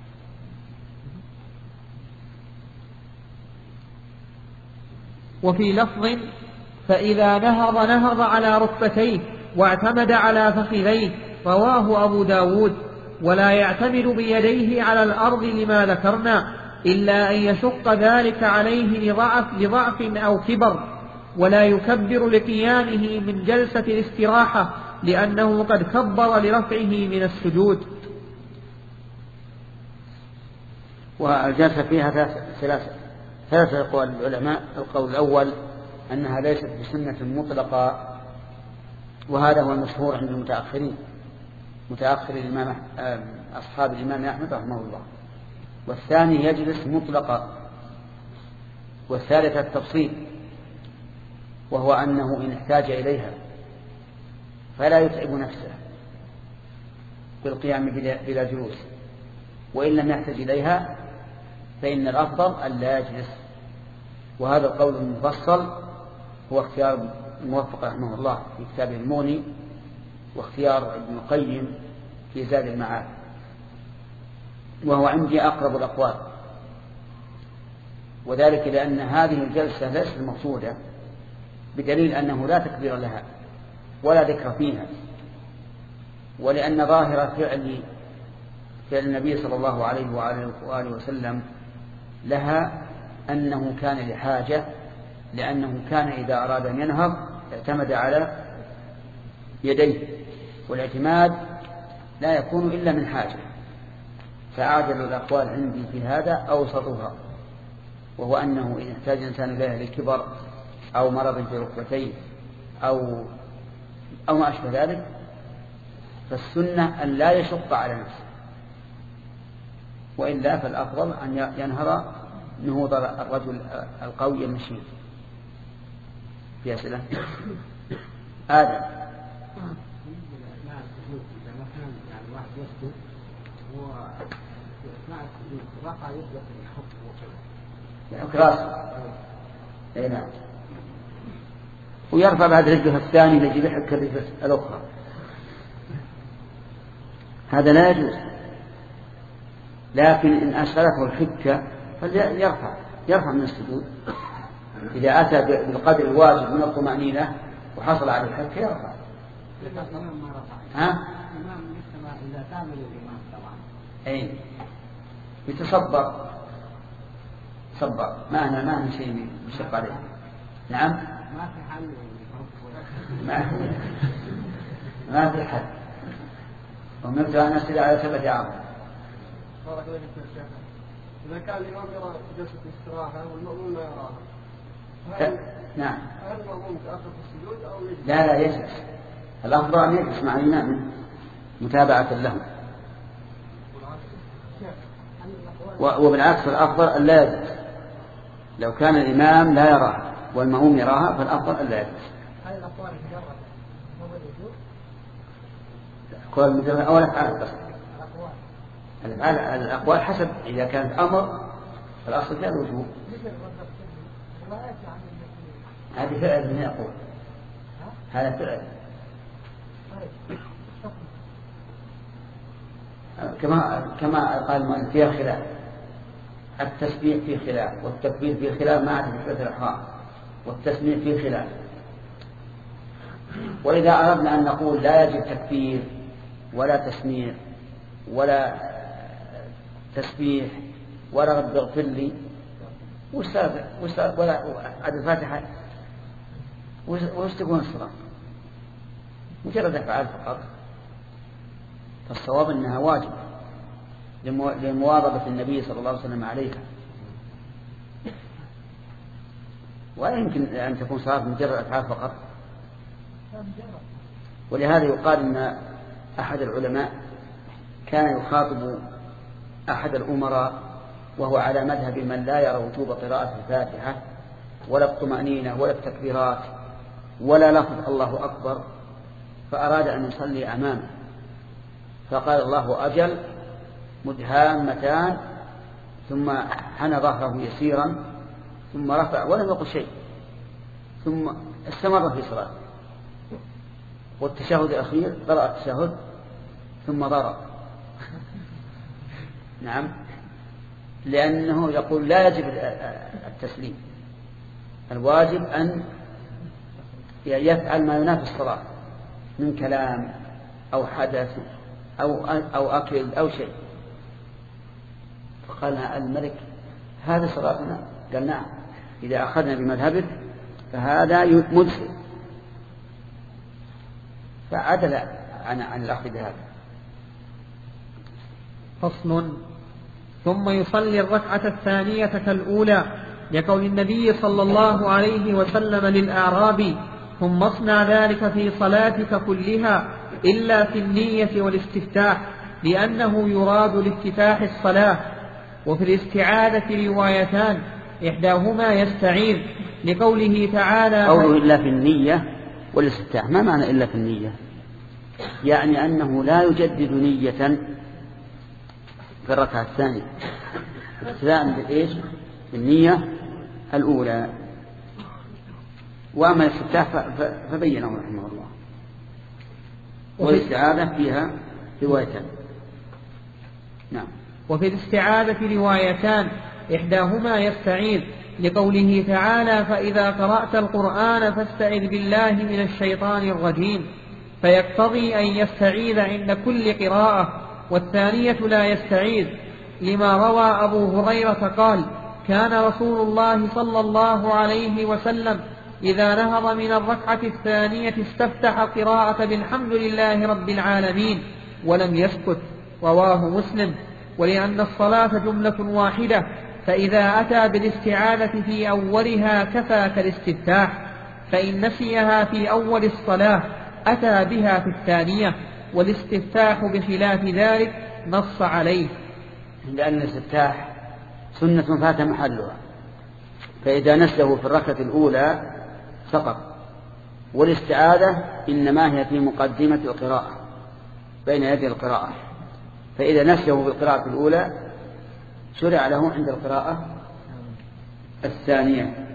S1: وفي لفظ فإذا نهض نهض على ركبتيه واعتمد على فخذيه، رواه أبو داود. ولا يعتمد بيديه على الأرض لما ذكرنا، إلا أن يشق ذلك عليه لضعف, لضعف أو كبر. ولا يكبر لقيامه من جلسة الاستراحة، لأنه قد كبر لرفعه من السجود.
S2: والجلسة فيها ثلاثة ثلاثة أقوال العلماء. القول الأول أنها ليست بسنة مطلقة، وهذا هو المشهور عند المتأخرين، متأخر الإمام أصحاب الإمام أحمد رحمه الله. والثاني يجلس مطلقا. والثالث التفصيل، وهو أنه إن احتاج إليها فلا يتعب نفسه بالقيام بلا جلوس، وإن لم يحتاج إليها فإن الأفضل أن لا يجلس. وهذا القول المفصل هو اختيار الموفق رحمه الله في كتابه المغني، واختيار ابن القيم في زاد المعاد، وهو عندي أقرب الأقوال. وذلك لأن هذه الجلسة ليست المقصودة، بدليل أنه لا تكبير لها ولا ذكر فيها، ولأن ظاهرة فعل فعل النبي صلى الله عليه وآله وسلم لها أنه كان لحاجة، لأنه كان إذا أراد أن ينهض اعتمد على يديه، والاعتماد لا يكون إلا من حاجة. فأعجل الأقوال عندي في هذا أوسطها، وهو أنه إن احتاج إنسان إليها للكبر أو مرض في ركبتيه أو أو ما أشبه ذلك، فالسنة أن لا يشق على نفسه، وإلا فالأفضل أن ينهض نهوض الرجل القوي المشي. في أسئلة؟ آدم. يحك راسه. اي نعم. ويرفع بعد رجله الثاني لجي يحك الرجل الأخرى. هذا لا يجوز. لكن إن أشغله الحكة فليرفع يرفع من السجود. إذا أتى بالقدر الواجب من الطمأنينة وحصل على الحكة يرفع. ها؟ إذا كامل الإمام طبعا. أي. يتصبر. صبر. ما أنا ما أنا شيء مشق عليه. نعم.
S5: ما في حل.
S2: ما في. ما في حل. ومرت أن أسئل على سبعة أعظم.
S5: بارك الله فيك يا شيخ. إذا كان الإمام يرى جلسة الاستراحة والمأمون لا يراها.
S2: نعم.
S5: هل المأمون متأخر في السجود أو يجلس؟
S2: لا لا يجلس. الأفضل أن يجلس مع الإمام متابعة له. وبالعكس الأفضل أن لا يجلس. لو كان الإمام لا يراها والمأموم يراها فالأفضل أن لا يجلس.
S5: هل الأقوال مجرد قبل الوجوب؟
S2: الأقوال مجرد أو الأفعال بس. الأفعال الأقوال حسب إذا كانت أمر فالأصل فيها الوجوب. هذه فعل من يقول. هذا فعل. كما كما قال المؤلف فيها خلاف. التسبيح فيه خلاف والتكبير فيه خلاف مع تكبيرة الإحرام، والتسميع فيه خلاف. وإذا أردنا أن نقول لا يجب تكبير ولا تسميع ولا تسبيح ولا رب اغفر لي وش صار ولا عد الفاتحة وش تكون الصلاة؟ مجرد أفعال فقط. فالصواب أنها واجب لمواظبة النبي صلى الله عليه وسلم عليها، ولا يمكن أن تكون صلاة مجرد أفعال فقط. ولهذا يقال أن أحد العلماء كان يخاطب أحد الأمراء وهو على مذهب من لا يرى وجوب قراءة الفاتحة ولا الطمأنينة ولا التكبيرات ولا لفظ الله أكبر، فأراد أن يصلي أمامه، فقال الله أجل مدهامتان، ثم حنى ظهره يسيرا ثم رفع ولم يقل شيء، ثم استمر في صلاته. والتشهد الأخير قرأ التشهد ثم ضرب. نعم، لأنه يقول لا يجب التسليم، الواجب أن يفعل ما ينافي الصلاة من كلام أو حدث أو أو أكل أو شيء. فقال الملك هذا صلاتنا؟ قال نعم، إذا أخذنا بمذهبه فهذا مجزئ، فعدل عن عن الأخذ بهذا.
S1: فصل. ثم يصلي الركعة الثانية كالأولى، لقول النبي صلى الله عليه وسلم للأعرابي: ثم اصنع ذلك في صلاتك كلها إلا في النية والاستفتاح، لأنه يراد لافتتاح الصلاة. وفي الاستعاذة روايتان، إحداهما يستعيذ، لقوله تعالى:
S2: قوله إلا في النية والاستفتاح، ما معنى إلا في النية؟ يعني أنه لا يجدد نية في الركعة الثانية، ابتداء بالإيش؟ بالنية الأولى. وأما الاستفتاح فبينه رحمه الله. والاستعاذة فيها روايتان. نعم.
S1: وفي الاستعاذة روايتان، إحداهما يستعيذ، لقوله تعالى: فإذا قرأت القرآن فاستعذ بالله من الشيطان الرجيم، فيقتضي أن يستعيذ عند كل قراءة. والثانية لا يستعيذ، لما روى أبو هريرة قال: كان رسول الله صلى الله عليه وسلم إذا نهض من الركعة الثانية استفتح قراءة بالحمد لله رب العالمين ولم يسكت. رواه مسلم. ولأن الصلاة جملة واحدة، فإذا أتى بالاستعاذة في أولها كفى كالاستفتاح، فإن نسيها في أول الصلاة أتى بها في الثانية، والاستفتاح بخلاف ذلك نص عليه.
S2: لأن الاستفتاح سنة فات محلها، فإذا نسيه في الركعة الأولى سقط. والاستعاذة إنما هي في مقدمة القراءة بين يدي القراءة، فإذا نسيه بالقراءة الأولى شرع له عند القراءة الثانية.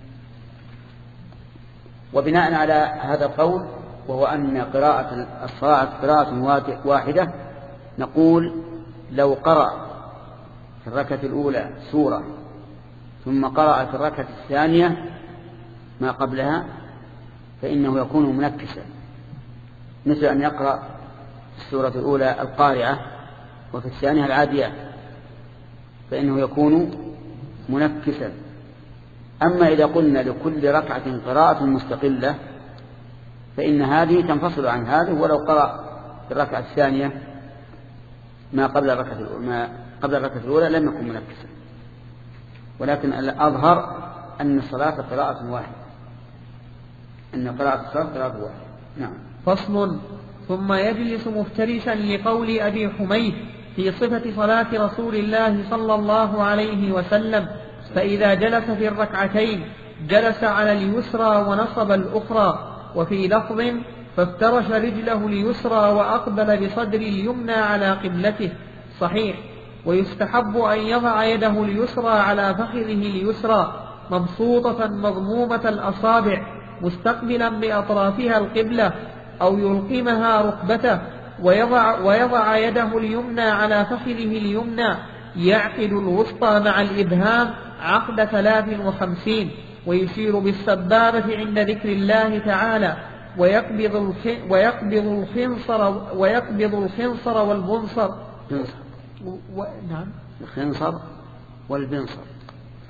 S2: وبناء على هذا القول، وهو أن قراءة الصلاة قراءة واحدة، نقول لو قرأ في الركعة الأولى سورة ثم قرأ في الركعة الثانية ما قبلها فإنه يكون منكسا، مثل أن يقرأ في السورة الأولى القارعة وفي الثانية العادية، فإنه يكون منكسا. أما إذا قلنا لكل ركعة قراءة مستقلة فإن هذه تنفصل عن هذه، ولو قرأ في الركعة الثانية ما قبل الركعة ما قبل الركعة الأولى لم يكن منكسا. ولكن الأظهر أن الصلاة قراءة واحدة، أن قراءة الصلاة قراءة واحدة. نعم.
S1: فصل. ثم يجلس مفترشا، لقول أبي حميد في صفة صلاة رسول الله صلى الله عليه وسلم: فإذا جلس في الركعتين جلس على اليسرى ونصب الأخرى. وفي لفظ: فافترش رجله اليسرى وأقبل بصدر اليمنى على قبلته. صحيح. ويستحب أن يضع يده اليسرى على فخذه اليسرى مبسوطة مضمومة الأصابع مستقبلا بأطرافها القبلة، أو يلقمها ركبته، ويضع, ويضع يده اليمنى على فخذه اليمنى، يعقد الوسطى مع الإبهام عقد ثلاث وخمسين، ويشير بالسبابة عند ذكر الله تعالى، ويقبض ويقبض الخنصر ويقبض الخنصر والبنصر.
S2: و... نعم. الخنصر والبنصر.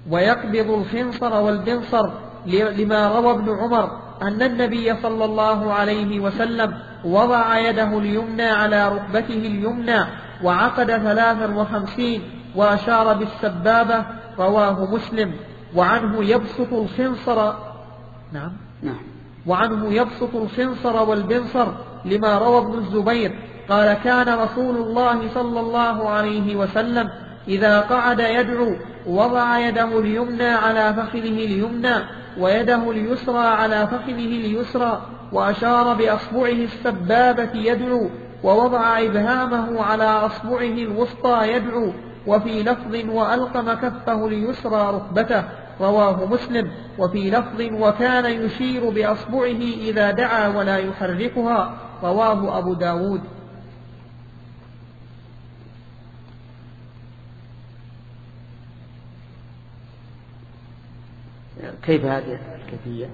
S1: ويقبض الخنصر والبنصر، لما روى ابن عمر أن النبي صلى الله عليه وسلم وضع يده اليمنى على ركبته اليمنى وعقد ثلاثا وخمسين وأشار بالسبابة، رواه مسلم. وعنه يبسط الخنصر نعم
S2: نعم
S1: وعنه يبسط الخنصر والبنصر، لما روى ابن الزبير قال كان رسول الله صلى الله عليه وسلم إذا قعد يدعو وضع يده اليمنى على فخذه اليمنى ويده اليسرى على فخذه اليسرى، وأشار بأصبعه السبابة يدعو، ووضع إبهامه على أصبعه الوسطى يدعو، وفي لفظ وألقم كفه اليسرى ركبته، رواه مسلم. وفي لفظ وكان يشير بأصبعه إذا دعا ولا يحركها، رواه أبو داود.
S2: كيف هذه الكيفية؟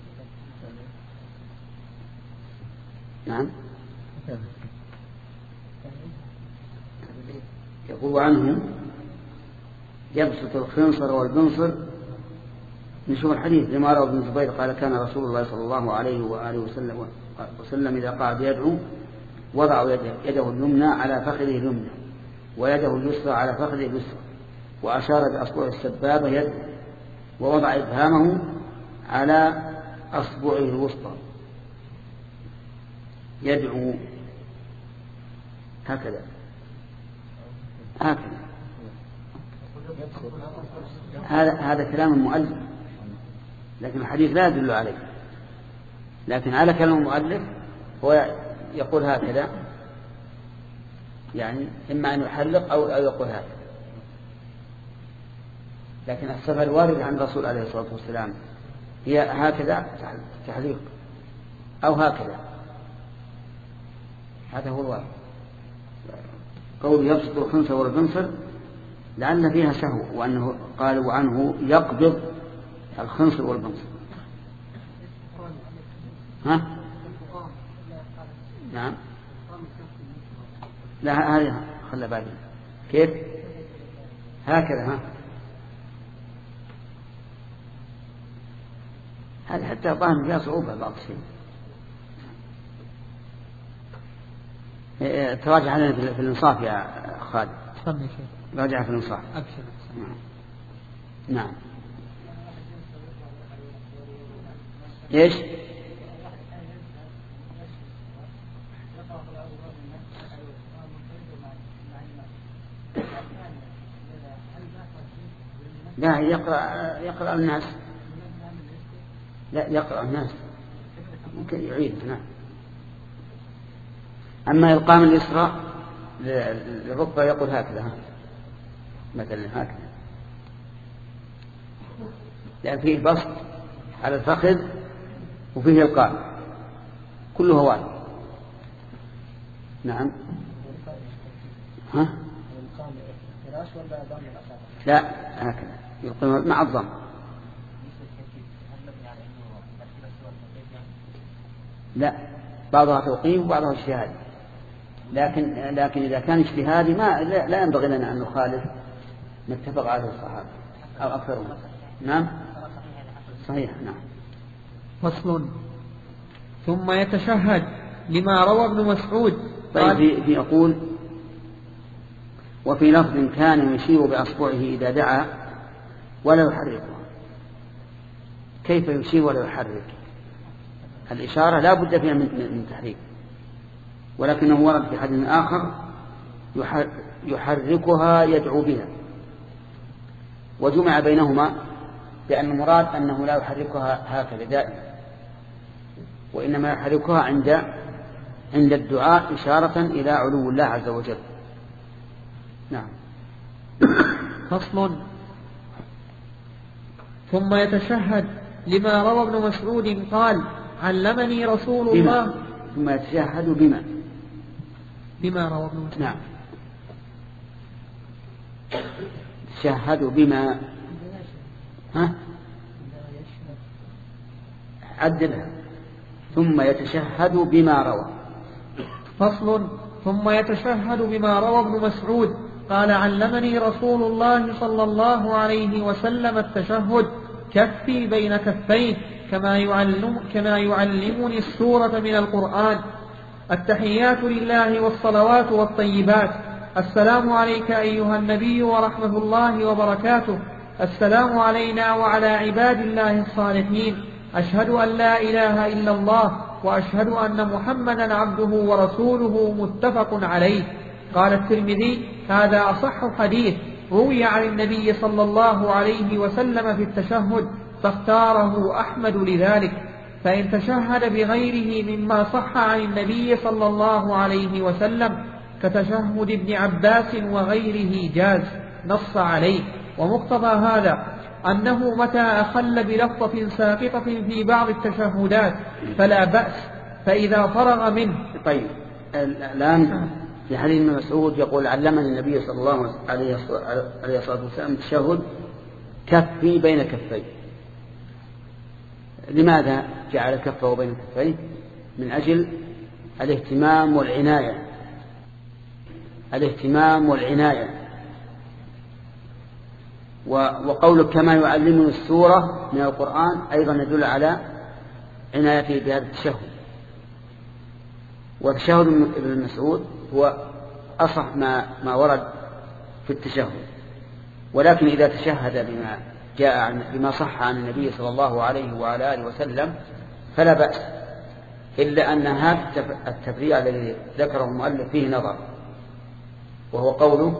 S2: نعم يقول عنه يبسط الخنصر والبنصر، نشوف الحديث لما روى ابن الزبير قال كان رسول الله صلى الله عليه وآله وسلم, وسلم إذا قعد يدعو وضع يده اليمنى على فخذه اليمنى ويده اليسرى على فخذه اليسرى، وأشار بأصبعه السبابة يدعو، ووضع إبهامه على أصبعه الوسطى يدعو، هكذا هكذا. هذا هذا كلام المؤلف، لكن الحديث لا يدل عليه، لكن على كلام المؤلف هو يقول هكذا، يعني إما أن يحلق أو أو يقول هكذا. لكن الصفة الواردة عن الرسول عليه الصلاة والسلام هي هكذا تحليق أو هكذا، هذا هو الوارد. قول يبسط الخنصر والبنصر لعل فيها سهو، وأنه قالوا عنه يقبض الخنصر والبنصر. ها؟ نعم لا هذه خلى بعدين. كيف؟ هكذا. ها هذا حتى ظاهر فيها صعوبة بعض الشيء. تراجع علينا في الإنصاف يا خالد. راجع في الإنصاف. أبشر. نعم. إيش؟ لا يقرأ يقرأ الناس، لا يقرأ الناس ممكن يعيد. نعم. أما إلقام اليسرى للركبة يقول هكذا مثلا هكذا، لأن فيه بسط على الفخذ وفيه إلقام، كله وارد. نعم. ها؟ لا هكذا يلقم مع الضم. لا بعضها توقيف وبعضها اجتهادي، لكن لكن إذا كان اجتهادي ما لا, لا ينبغي لنا أن نخالف نتفق عليه الصحابة أو أكثرهم. نعم صحيح. نعم.
S1: فصل. ثم يتشهد، لما روى ابن مسعود.
S2: طيب في, في يقول وفي لفظ كان يشير بأصبعه إذا دعا ولا يحركه. كيف يشير ولا يحرك؟ الإشارة لا بد فيها من تحريك، ولكنه ورد في حديث آخر يحركها يدعو بها، وجمع بينهما بأن المراد أنه لا يحركها هكذا دائما، وإنما يحركها عند عند الدعاء إشارة إلى علو الله عز وجل. نعم.
S1: فصل. ثم يتشهد، لما روى ابن مسعود قال علمني رسول الله.
S2: بما. ثم يتشهد بما
S1: بما روى ابن مسعود.
S2: نعم. يتشهد بما. ها عدلها. ثم يتشهد بما روى.
S1: فصل. ثم يتشهد بما روى ابن مسعود قال علمني رسول الله صلى الله عليه وسلم التشهد كفي بين كفيه كما, يعلم كما يعلمني السورة من القرآن. التحيات لله والصلوات والطيبات. السلام عليك أيها النبي ورحمة الله وبركاته. السلام علينا وعلى عباد الله الصالحين. أشهد أن لا إله إلا الله وأشهد أن محمدا عبده ورسوله متفق عليه. قال الترمذي هذا أصح حديث روي عن النبي صلى الله عليه وسلم في التشهد، فاختاره أحمد لذلك. فإن تشهد بغيره مما صح عن النبي صلى الله عليه وسلم كتشهد ابن عباس وغيره جاز، نص عليه. ومقتضى هذا أنه متى أخل بلفظة ساقطة في بعض التشهدات فلا بأس، فإذا فرغ منه.
S2: طيب الآن في حديث ابن مسعود يقول علمني النبي صلى الله عليه الصلاة والسلام التشهد كفي بين كفيه. لماذا جعل كفه بين كفيه؟ من أجل الاهتمام والعناية الاهتمام والعناية وقولك كما يعلمني السورة من القرآن أيضا يدل على عنايته بهذا التشهد. وتشهد ابن مسعود هو أصح ما, ما ورد في التشهد، ولكن إذا تشهد بما جاء عن بما صح عن النبي صلى الله عليه وعلى آله وسلم فلا بأس، إلا أن هذا التفريع الذي ذكره المؤلف فيه نظر، وهو قوله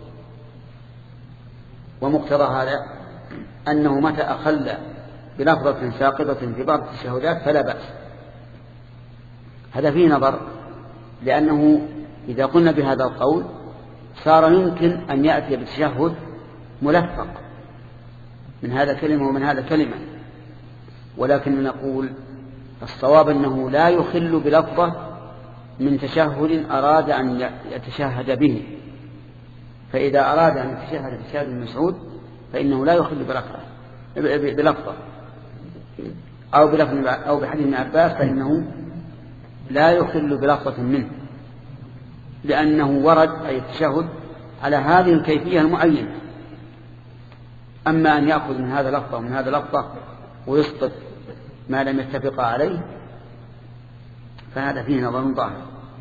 S2: ومقتضى هذا أنه متى أخل بلفظة ساقطة في بعض التشهدات فلا بأس. هذا فيه نظر، لأنه إذا قلنا بهذا القول صار يمكن أن يأتي بالتشهد ملفق من هذا كلمة ومن هذا كلمة، ولكن نقول الصواب أنه لا يخل بلفظة من تشهد أراد أن يتشهد به، فإذا أراد أن يتشهد بتشهد ابن مسعود فإنه لا يخل بلفظة أو بلفظ أو بحديث ابن عباس فإنه لا يخل بلفظة منه، لأنه ورد أي التشهد على هذه الكيفية المعينة. أما أن يأخذ من هذا لفظة ومن هذا لفظة ويسقط ما لم يتفق عليه فهذا فيه نظر ظاهر.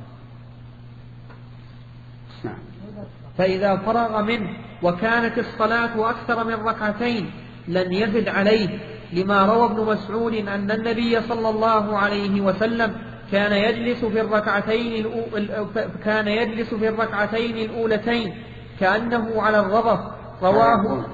S2: نعم.
S1: فإذا فرغ منه وكانت الصلاة أكثر من ركعتين لن يزد عليه، لما روى ابن مسعود أن النبي صلى الله عليه وسلم كان يجلس في الركعتين كان يجلس في الركعتين الأولتين كأنه على الرضف. رواه.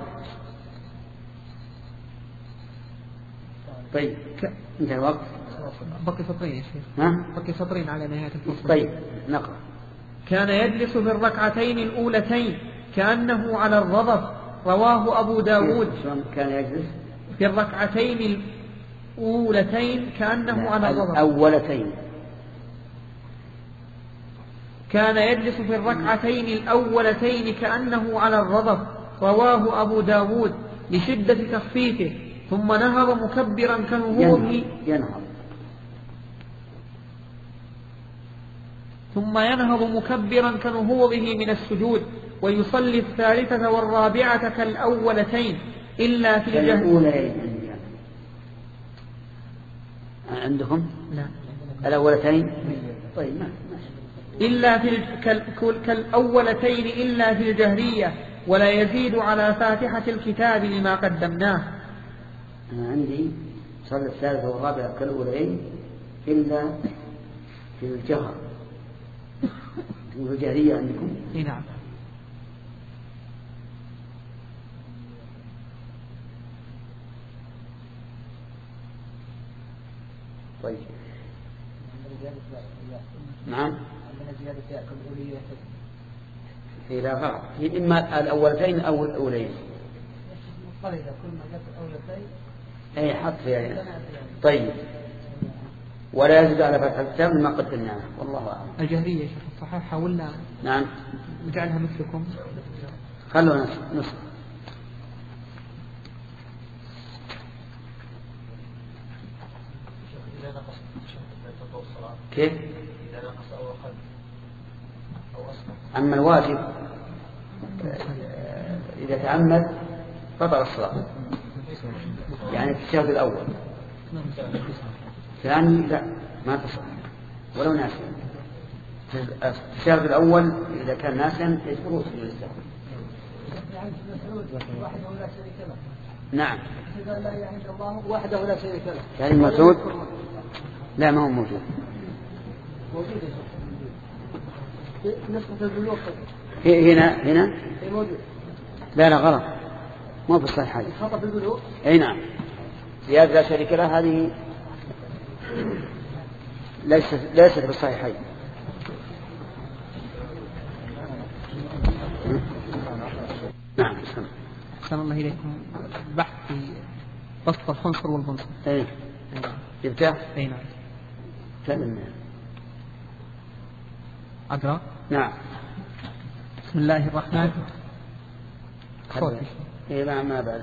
S2: طيب انتهى الوقت.
S1: بقي سطرين يا شيخ.
S2: ها؟
S1: بقي سطرين على نهاية الفصل.
S2: طيب نقرأ.
S1: كان يجلس في الركعتين الأولتين كأنه على الرضف. رواه أبو داود.
S2: كان يجلس
S1: في الركعتين الأولتين كأنه على الرضف.
S2: الأولتين.
S1: كان يجلس في الركعتين الأولتين كأنه على الرضف. رواه أبو داود لشدة تخفيفه. ثم نهض مكبرا كنهوضه
S2: ينهض
S1: ثم ينهض مكبرا كنهوضه من السجود، ويصلي الثالثة والرابعة كالأولتين إلا في الجهر.
S2: عندكم؟
S1: لا.
S2: الأولتين؟ طيب ما
S1: إلا في كالأولتين إلا في الجهرية، ولا يزيد على فاتحة الكتاب لما قدمناه.
S2: أنا عندي صلى الثالثة والرابعة كالأولين إلا في الجهر والجهرية عندكم؟
S1: نعم.
S2: طيب. نعم. إلى غلط إما الأولتين أو الأولين. أي حط يعني. طيب. ولا يزيد على فتح الكتاب ما قدمناه والله أعلم.
S1: الجهرية شيخ الصحيح حاولنا
S2: نعم
S1: نجعلها مثلكم.
S2: خلونا نصف. كيف؟
S4: إذا نقص أو أقل أو أصغر.
S2: أما الواجب إذا تعمد بطل الصلاة، يعني في التشهد الأول. ثاني لا ما تصح ولو ناسيا. التشهد الأول إذا كان ناسيا يجبره في الإسلام. نعم
S5: وحده لا شريك له.
S2: يعني موجود؟ لا ما هو موجود.
S5: موجود في نسخة البلوغ.
S2: هنا هنا
S5: موجود.
S2: لا لا غلط، ما في الصحيح هذه.
S5: خطأ في البلوغ.
S2: أي نعم، زيادة لا شريك له هذه ليست ليست بالصحيحين. نعم.
S1: أحسن الله إليكم. البحث في بسط الخنصر والبنصر.
S2: أي جبته؟
S1: أي نعم.
S2: كلمة.
S1: أقرأ؟
S2: نعم.
S1: بسم الله الرحمن الرحيم.
S2: إيه لا ما بعد.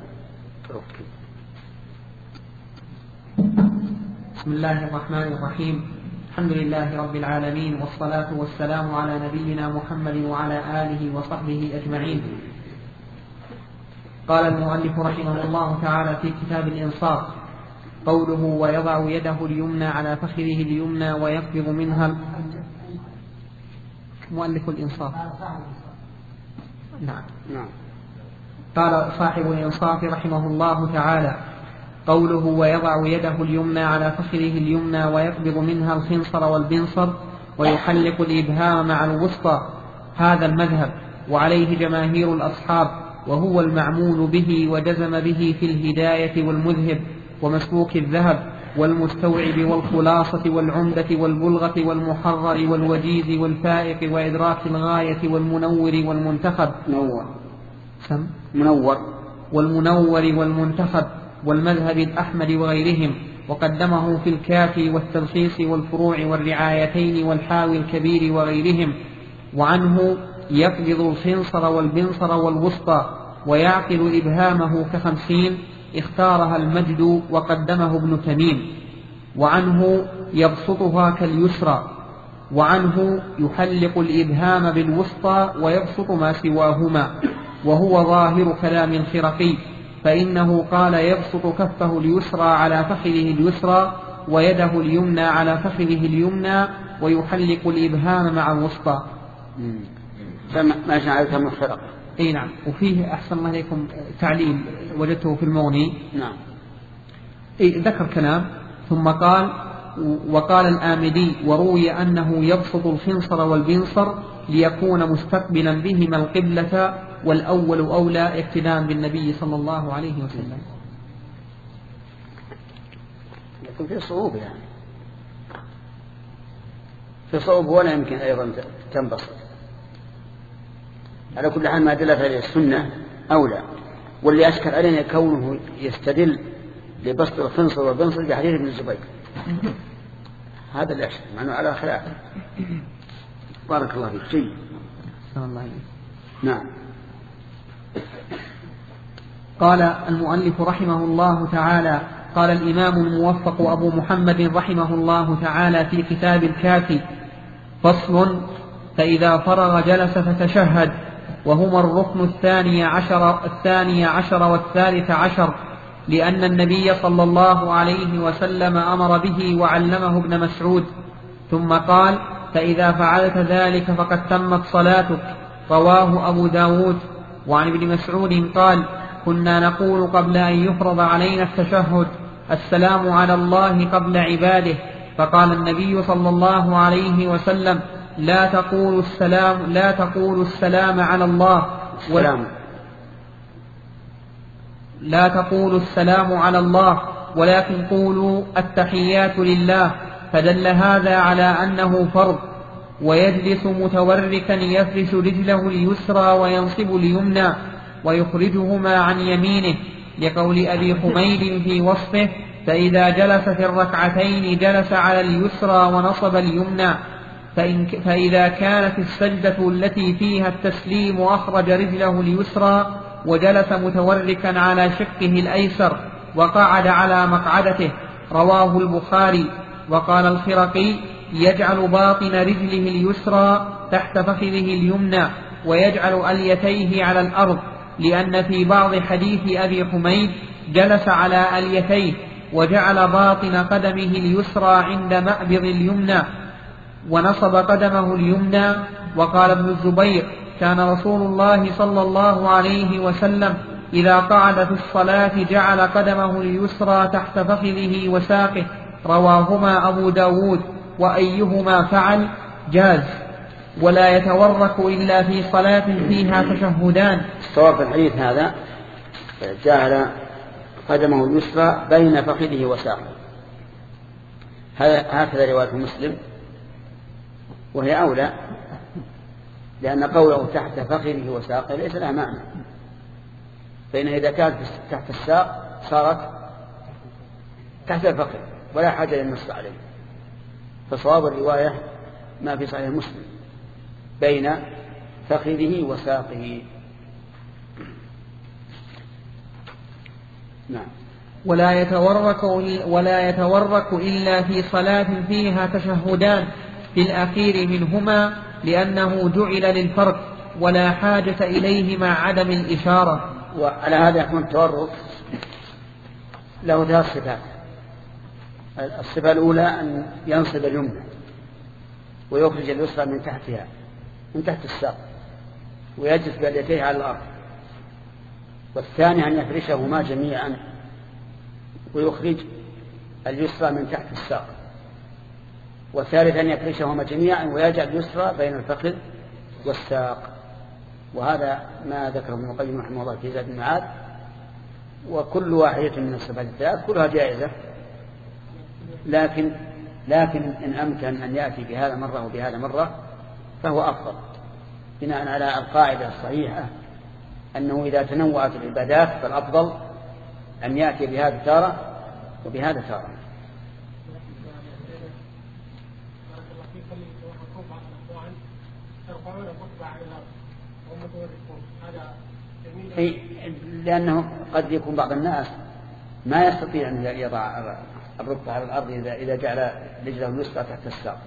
S1: بسم الله الرحمن الرحيم. الحمد لله رب العالمين، والصلاة والسلام على نبينا محمد وعلى آله وصحبه أجمعين. قال المؤلف رحمه الله تعالى في كتاب الإنصاف قوله: ويضع يده اليمنى على فخذه اليمنى ويقبض منها. مؤلف الإنصاف. نعم.
S2: نعم.
S1: قال صاحب الإنصاف رحمه الله تعالى: قوله: ويضع يده اليمنى على فخذه اليمنى ويقبض منها الخنصر والبنصر ويحلق الإبهام مع الوسطى، هذا المذهب وعليه جماهير الأصحاب، وهو المعمول به وجزم به في الهداية والمذهب ومسبوك الذهب والمستوعب والخلاصة والعمدة والبلغة والمحرر والوجيز والفائق وإدراك الغاية والمنور والمنتخب
S2: منور
S1: سم
S2: منور
S1: والمنور والمنتخب والمذهب الأحمد وغيرهم، وقدمه في الكافي والتلخيص والفروع والرعايتين والحاوي الكبير وغيرهم. وعنه يقبض الخنصر والبنصر والوسطى ويعقل إبهامه كخمسين، اختارها المجد وقدمه ابن تميم. وعنه يبسطها كاليسرى. وعنه يحلق الإبهام بالوسطى ويبسط ما سواهما، وهو ظاهر كلام الخرقي، فإنه قال يبسط كفه اليسرى على فخذه اليسرى ويده اليمنى على فخذه اليمنى ويحلق الإبهام مع الوسطى.
S2: ما جعلته من الخرق.
S1: اي نعم. وفيه احسن الله اليكم تعليل وجدته في المغني.
S2: نعم.
S1: إيه ذكر كلام ثم قال: وقال الآمدي: وروي أنه يبسط الخنصر والبنصر ليكون مستقبلا بهما القبلة، والأول أولى اقتداء بالنبي صلى الله عليه وسلم.
S2: يكون في صعوبة، يعني في صعوبة ولا يمكن أيضا تنبسط. على كل حال ما دلت عليه السنة أولى. واللي أشكر علينا كونه يستدل لبسط الخنصر والبنصر بحديث ابن الزبير، هذا اللي أشكر معناه على خلاف. بارك الله فيك. شيء نعم.
S1: قال المؤلف رحمه الله تعالى: قال الإمام الموفق أبو محمد رحمه الله تعالى في كتاب الكافي: فصل: فإذا فرغ جلس فتشهد، وهما الركن الثاني عشر, الثاني عشر والثالث عشر، لأن النبي صلى الله عليه وسلم أمر به وعلمه ابن مسعود. ثم قال: فإذا فعلت ذلك فقد تمت صلاتك. رواه أبو داود. وعن ابن مسعود قال: كنا نقول قبل أن يفرض علينا التشهد: السلام على الله قبل عباده. فقال النبي صلى الله عليه وسلم: لا تقولوا السلام لا تقولوا السلام على الله
S2: السلام
S1: لا تقولوا السلام على الله ولكن قولوا التحيات لله. فدل هذا على أنه فرض. ويجلس متوركا يفرش رجله اليسرى وينصب اليمنى ويخرجهما عن يمينه، لقول أبي حميد في وصفه: فإذا جلس في الركعتين جلس على اليسرى ونصب اليمنى. فإن فإذا كانت السجدة التي فيها التسليم أخرج رجله اليسرى وجلس متوركا على شقه الأيسر وقعد على مقعدته. رواه البخاري. وقال الخرقي: يجعل باطن رجله اليسرى تحت فخذه اليمنى ويجعل أليتيه على الأرض. لأن في بعض حديث أبي حميد جلس على أليتيه وجعل باطن قدمه اليسرى عند مأبض اليمنى ونصب قدمه اليمنى. وقال ابن الزبير كان رسول الله صلى الله عليه وسلم إذا قعد في الصلاة جعل قدمه اليسرى تحت فخذه وساقه. رواهما أبو داود. وأيهما فعل جاز، ولا يتورك إلا في صلاة فيها تشهدان.
S2: الصواب في الحديث هذا جعل قدمه اليسرى بين فخذه وساقه، هكذا رواية مسلم، وهي أولى، لأن قوله تحت فخذه وساقه ليس لها معنى، فإن إذا كانت تحت الساق صارت تحت الفخذ ولا حاجة للنص عليه. فصواب الرواية ما في صحيح مسلم بين فخذه وساقه. نعم.
S1: ولا يتورك ولا يتورك إلا في صلاة فيها تشهدان في الأخير منهما، لأنه جعل للفرق ولا حاجة إليه مع عدم الإشارة.
S2: وعلى هذا يكون التورك له ثلاث صفات. الصفة الأولى أن ينصب اليمنى ويخرج اليسرى من تحتها من تحت الساق ويجلس بيديه على الأرض. والثاني أن يفرشهما جميعا ويخرج اليسرى من تحت الساق. والثالث أن يفرشهما جميعا ويجعل اليسرى بين الفخذ والساق. وهذا ما ذكره ابن القيم رحمه الله في زاد المعاد. وكل واحدة من الصفات الثلاث كلها جائزة، لكن لكن إن أمكن أن يأتي بهذا مرة وبهذا مرة فهو أفضل، بناء على القاعدة الصحيحة أنه إذا تنوعت العبادات فالأفضل أن يأتي بهذا تارة وبهذا تارة. لأنه قد يكون بعض الناس ما يستطيع أن يضع الركبة على الأرض إذا إذا جعل رجله اليسرى تحت الساق.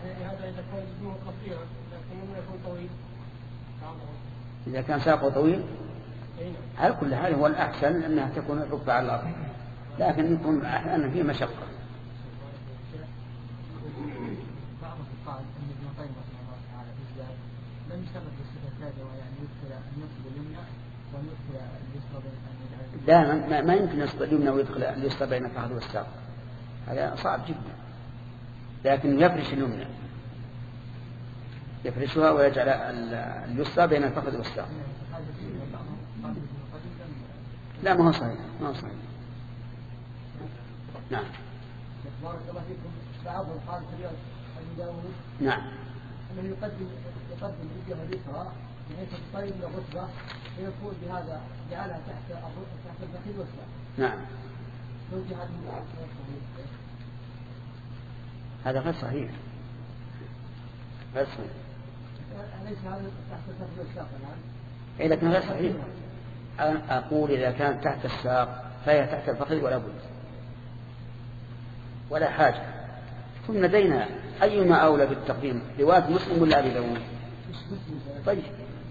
S2: إذا كان ساقه طويل على كل حال هو الأحسن أنها تكون الركبة على الأرض، لكن يكون أحيانا فيه مشقة.
S5: بعض الفقهاء أن ابن القيم رحمه الله تعالى في الزاد لم يشتغل بالصفة الثالثة، ويعني يدخل النصب اليمنى ويدخل اليسرى بين
S2: دائما ما, ما يمكن يصل اليمنى ويدخل اليسرى بين الفخذ والساق، هذا صعب جدا. لكن يفرش اليمنى يفرشها ويجعل اليسرى بين الفخذ والساق. لا ما هو صحيح ما هو صحيح. نعم.
S5: بارك الله فيكم. بعضهم قال في أبي داود
S2: نعم
S5: أنه يقدم يقدم رجله اليسرى بحيث الطريق من الركبة فيكون بهذا جعلها تحت تحت الفخذ والساق.
S2: نعم. هذا غير صحيح. غير صحيح.
S5: أليس هذا تحت الفخذ والساق الآن؟
S2: إيه لكن غير صحيح. أنا أقول إذا كانت تحت الساق فهي تحت الفخذ ولا بد ولا حاجة. ثم لدينا أيما أولى بالتقديم، رواية مسلم ولا أبي داود؟ طيب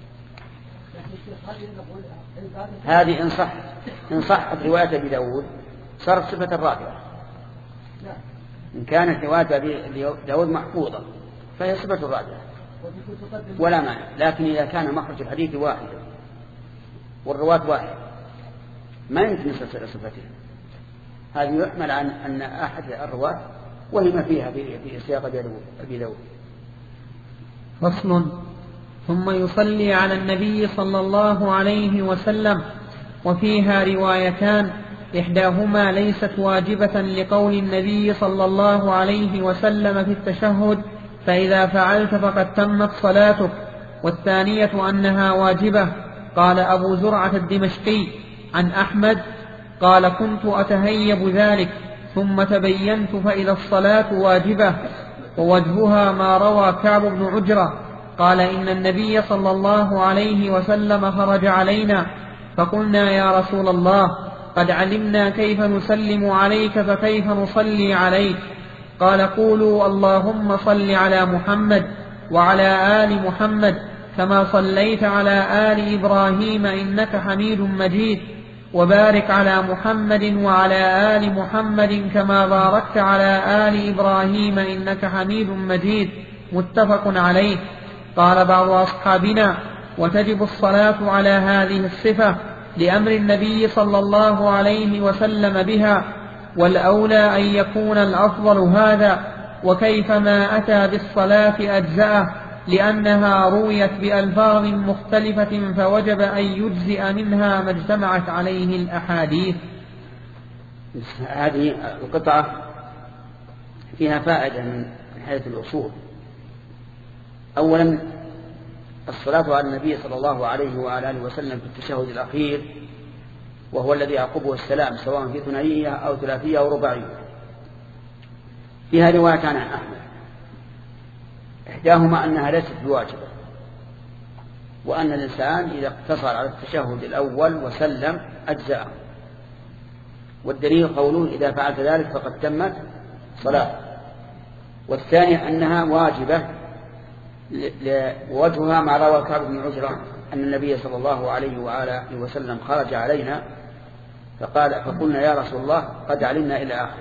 S2: هذه إن صح إن صحت رواية أبي داود صارت صفة الرابعة. إن كانت رواية أبي داود محفوظة فهي صفة الرابعة ولا معنى. لكن إذا كان مخرج الحديث واحد والرواة واحد ما يمكن يصل صفته، هذه يحمل عن أن أحد الرواة وهم فيها في سياق أبي داود.
S1: فصل. ثم يصلي على النبي صلى الله عليه وسلم، وفيها روايتان إحداهما ليست واجبة لقول النبي صلى الله عليه وسلم في التشهد فإذا فعلت فقد تمت صلاتك، والثانية أنها واجبة. قال أبو زرعة الدمشقي عن أحمد قال كنت أتهيب ذلك ثم تبينت فإذا الصلاة واجبة. ووجهها ما روى كعب بن عجرة قال إن النبي صلى الله عليه وسلم خرج علينا فقلنا يا رسول الله قد علمنا كيف نسلم عليك فكيف نصلي عليك؟ قال قولوا اللهم صل على محمد وعلى آل محمد كما صليت على آل إبراهيم إنك حميد مجيد وبارك على محمد وعلى آل محمد كما باركت على آل إبراهيم إنك حميد مجيد متفق عليه. قال بعض أصحابنا: وتجب الصلاة على هذه الصفة لأمر النبي صلى الله عليه وسلم بها، والأولى أن يكون الأفضل هذا، وكيفما أتى بالصلاة أجزأه لأنها رويت بألفاظ مختلفة فوجب أن يجزئ منها ما اجتمعت عليه الأحاديث.
S2: هذه القطعة فيها فائدة من حيث الأصول. أولا الصلاة على النبي صلى الله عليه وعلى آله وسلم في التشهد الأخير، وهو الذي يعقبه السلام سواء في ثنائية أو ثلاثية أو رباعية، فيها رواية عن أحمد، إحداهما أنها ليست بواجبة، وأن الإنسان إذا اقتصر على التشهد الأول وسلم أجزأه، والدليل قوله: إذا فعلت ذلك فقد تمت صلاة. والثانية أنها واجبة، ووجهها مع روى كعب بن عجرة أن النبي صلى الله عليه وآله وسلم خرج علينا فقال فقلنا: يا رسول الله قد علمنا إلى آخر.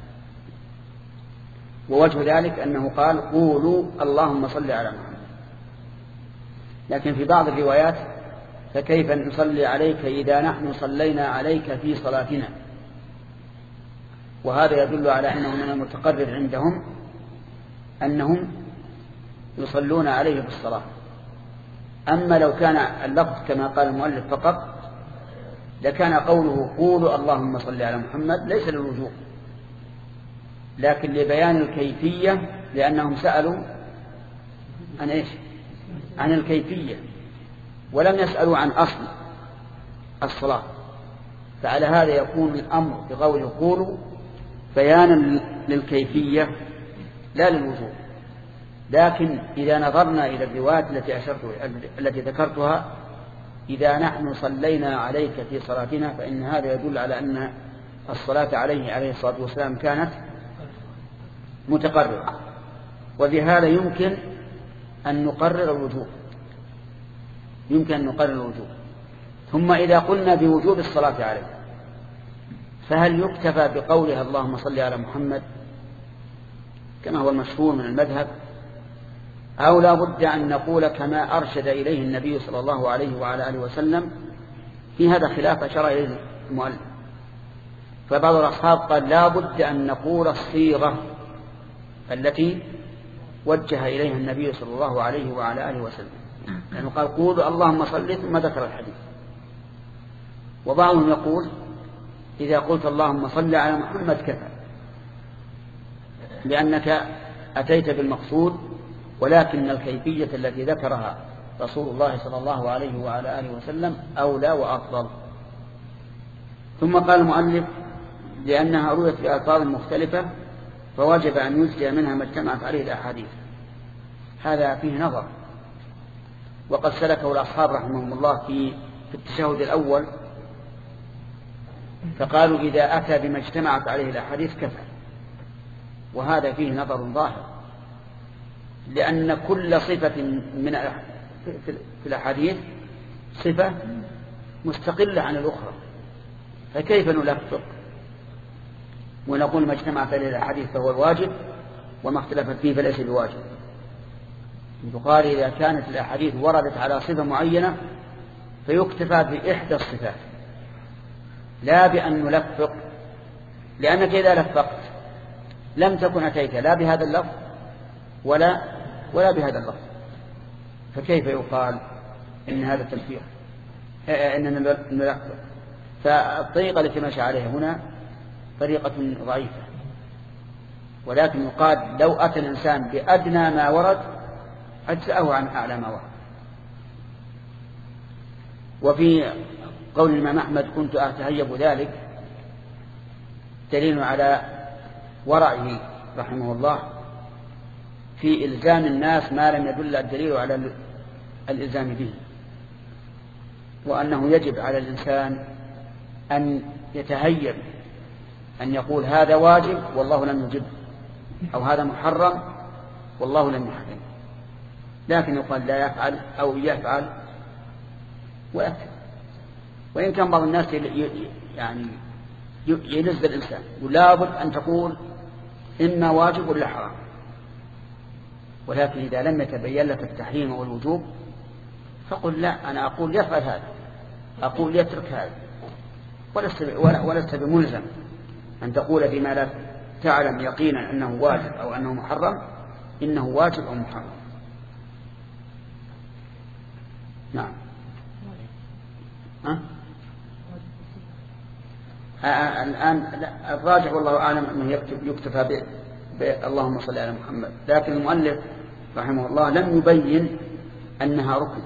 S2: ووجه ذلك أنه قال: قولوا اللهم صل على محمد. لكن في بعض الروايات: فكيف نصلي عليك إذا نحن صلينا عليك في صلاتنا. وهذا يدل على أنه من المتقرر عندهم أنهم يصلون عليه بالصلاة. أما لو كان اللفظ كما قال المؤلف فقط لكان قوله قولوا اللهم صل على محمد ليس للوجوب، لكن لبيان الكيفية، لأنهم سألوا عن إيش؟ عن الكيفية، ولم يسألوا عن أصل الصلاة. فعلى هذا يكون الأمر بقوله قولوا بيانا للكيفية لا للوجوب. لكن إذا نظرنا إلى الروايات التي أشرت التي ذكرتها: إذا نحن صلينا عليك في صلاتنا، فإن هذا يدل على أن الصلاة عليه عليه الصلاة والسلام كانت متقررة، وبهذا يمكن أن نقرر الوجوب يمكن أن نقرر الوجوب. ثم إذا قلنا بوجوب الصلاة عليه، فهل يكتفى بقولها اللهم صل على محمد كما هو المشهور من المذهب، أو لا بد أن نقول كما أرشد إليه النبي صلى الله عليه وعلى آله وسلم؟ في هذا خلاف أشار إليه المؤلف. فبعض الأصحاب قال لا بد أن نقول الصيغة التي وجه إليها النبي صلى الله عليه وعلى آله وسلم، لأنه قال قولوا اللهم صل ثم ذكر الحديث. وبعضهم يقول إذا قلت اللهم صل على محمد كفى، لأنك أتيت بالمقصود، ولكن الكيفية التي ذكرها رسول الله صلى الله عليه وعلى آله وسلم أولى وأفضل. ثم قال المؤلف لأنها رويت بألفاظ مختلفة فوجب أن يجزئ منها ما اجتمعت عليه الأحاديث. هذا فيه نظر، وقد سلكه الأصحاب رحمهم الله في في التشهد الأول، فقالوا إذا أتى بما اجتمعت عليه الأحاديث كفى، وهذا فيه نظر ظاهر، لأن كل صفة من في الأحاديث صفة مستقلة عن الأخرى، فكيف نلفق ونقول ما اجتمعت عليه الأحاديث فهو الواجب وما اختلفت فيه فليس بواجب؟ يقال إذا كانت الأحاديث وردت على صفة معينة فيكتفى بإحدى الصفات، لا بأن نلفق، لأنك إذا لفقت لم تكن أتيت لا بهذا اللفظ ولا ولا بهذا اللفظ، فكيف يقال إن هذا التلفيق إننا نلفق؟ فالطريقة التي مشى عليها هنا طريقة ضعيفة، ولكن يقال لو أتى الإنسان بأدنى ما ورد أجزأه عن أعلى ما ورد. وفي قول الإمام أحمد كنت أتهيب ذلك دليل على ورعه رحمه الله في إلزام الناس ما لم يدل الدليل على الإلزام به، وأنه يجب على الإنسان أن يتهيب أن يقول هذا واجب والله لم يجب، أو هذا محرم والله لم يحرم. لكن يقال لا يفعل أو يفعل ويكتب. وإن كان بعض الناس يعني يلز الإنسان ولابد أن تقول إما واجب ولا حرام، ولكن إذا لم يتبين لك التحريم والوجوب فقل لا، أنا أقول يفعل هذا، أقول يترك هذا، ولست بملزم أن تقول فيما لا تعلم يقينا أنه واجب أو أنه محرم إنه واجب أو محرم. نعم. ها؟ الآن الراجح والله أعلم أنه يكتب يكتفى اللهم صل على محمد، لكن المؤلف رحمه الله لم يبين أنها ركن،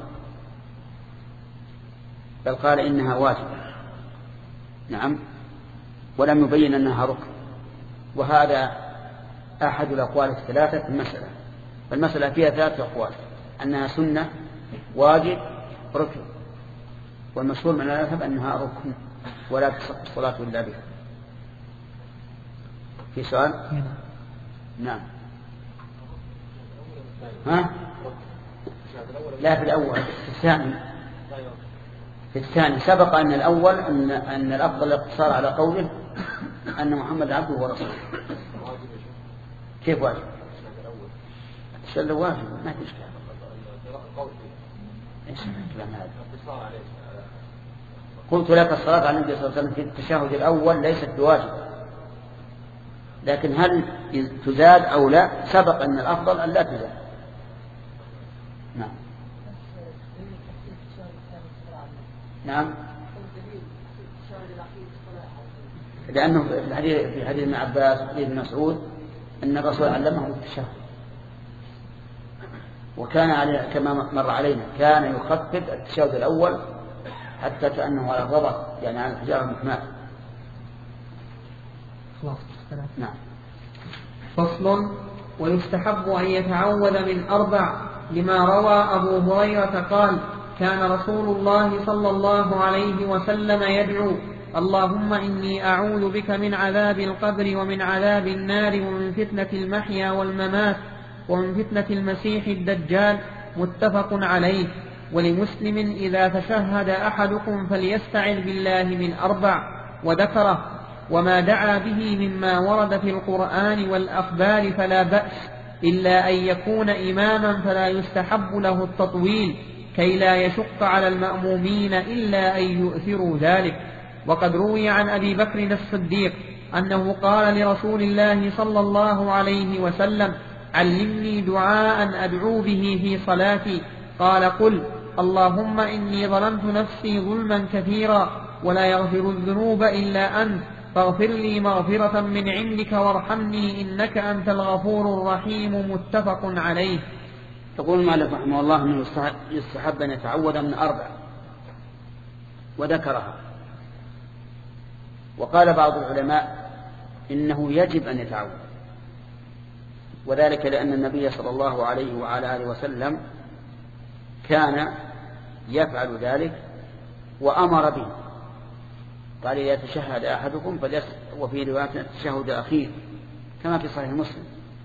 S2: بل قال إنها واجبة. نعم، ولم يبين أنها ركن، وهذا أحد الأقوال الثلاثة في المسألة. فالمسألة فيها ثلاثة أقوال: أنها سنة، واجب، ركن. والمشهور من المذهب أنها ركن ولا تصح الصلاة إلا بها. في سؤال؟ نعم. ها؟ لا، في الأول. في الثاني في الثاني سبق أن الأول أن, أن الأفضل الاقتصار على قوله أن محمد عبده ورسوله. كيف واجب؟ الشهادة واجب، ما في إشكال. إيش الكلام هذا؟ قلت لك الصلاة على النبي صلى الله عليه وسلم في التشهد الأول ليست بواجب، لكن هل تزاد أو لا؟ سبق أن الأفضل أن لا تزاد. نعم. نعم، لأنه في الحديث في حديث ابن عباس وحديث ابن مسعود أن الرسول علمه التشهد، وكان عليه كما مر علينا كان يخفف التشهد الأول حتى كأنه على الربط، يعني على الحجارة المحماة.
S1: نعم. فصل: ويستحب أن يتعوذ من أربع، لما روى أبو هريرة قال: كان رسول الله صلى الله عليه وسلم يدعو: اللهم إني أعوذ بك من عذاب القبر ومن عذاب النار ومن فتنة المحيا والممات ومن فتنة المسيح الدجال. متفق عليه. ولمسلم: إذا تشهد أحدكم فليستعذ بالله من أربع. وذكره: وما دعا به مما ورد في القرآن والأخبار فلا بأس، إلا أن يكون إماما فلا يستحب له التطويل كي لا يشق على المأمومين إلا أن يؤثروا ذلك. وقد روي عن أبي بكر الصديق أنه قال لرسول الله صلى الله عليه وسلم: علمني دعاء أدعو به في صلاتي. قال: قل اللهم إني ظلمت نفسي ظلما كثيرا ولا يغفر الذنوب إلا أنت، فاغفر لي مغفرة من عندك وارحمني إنك أنت الغفور الرحيم. متفق عليه.
S2: يقول المؤلف رحمه الله أنه يستحب أن يتعوذ من أربع، وذكرها. وقال بعض العلماء إنه يجب أن يتعوذ، وذلك لأن النبي صلى الله عليه وعلى آله وسلم كان يفعل ذلك وأمر به. قال: إذا تشهد أحدكم وفي رواية التشهد الأخير كما في صحيح مسلم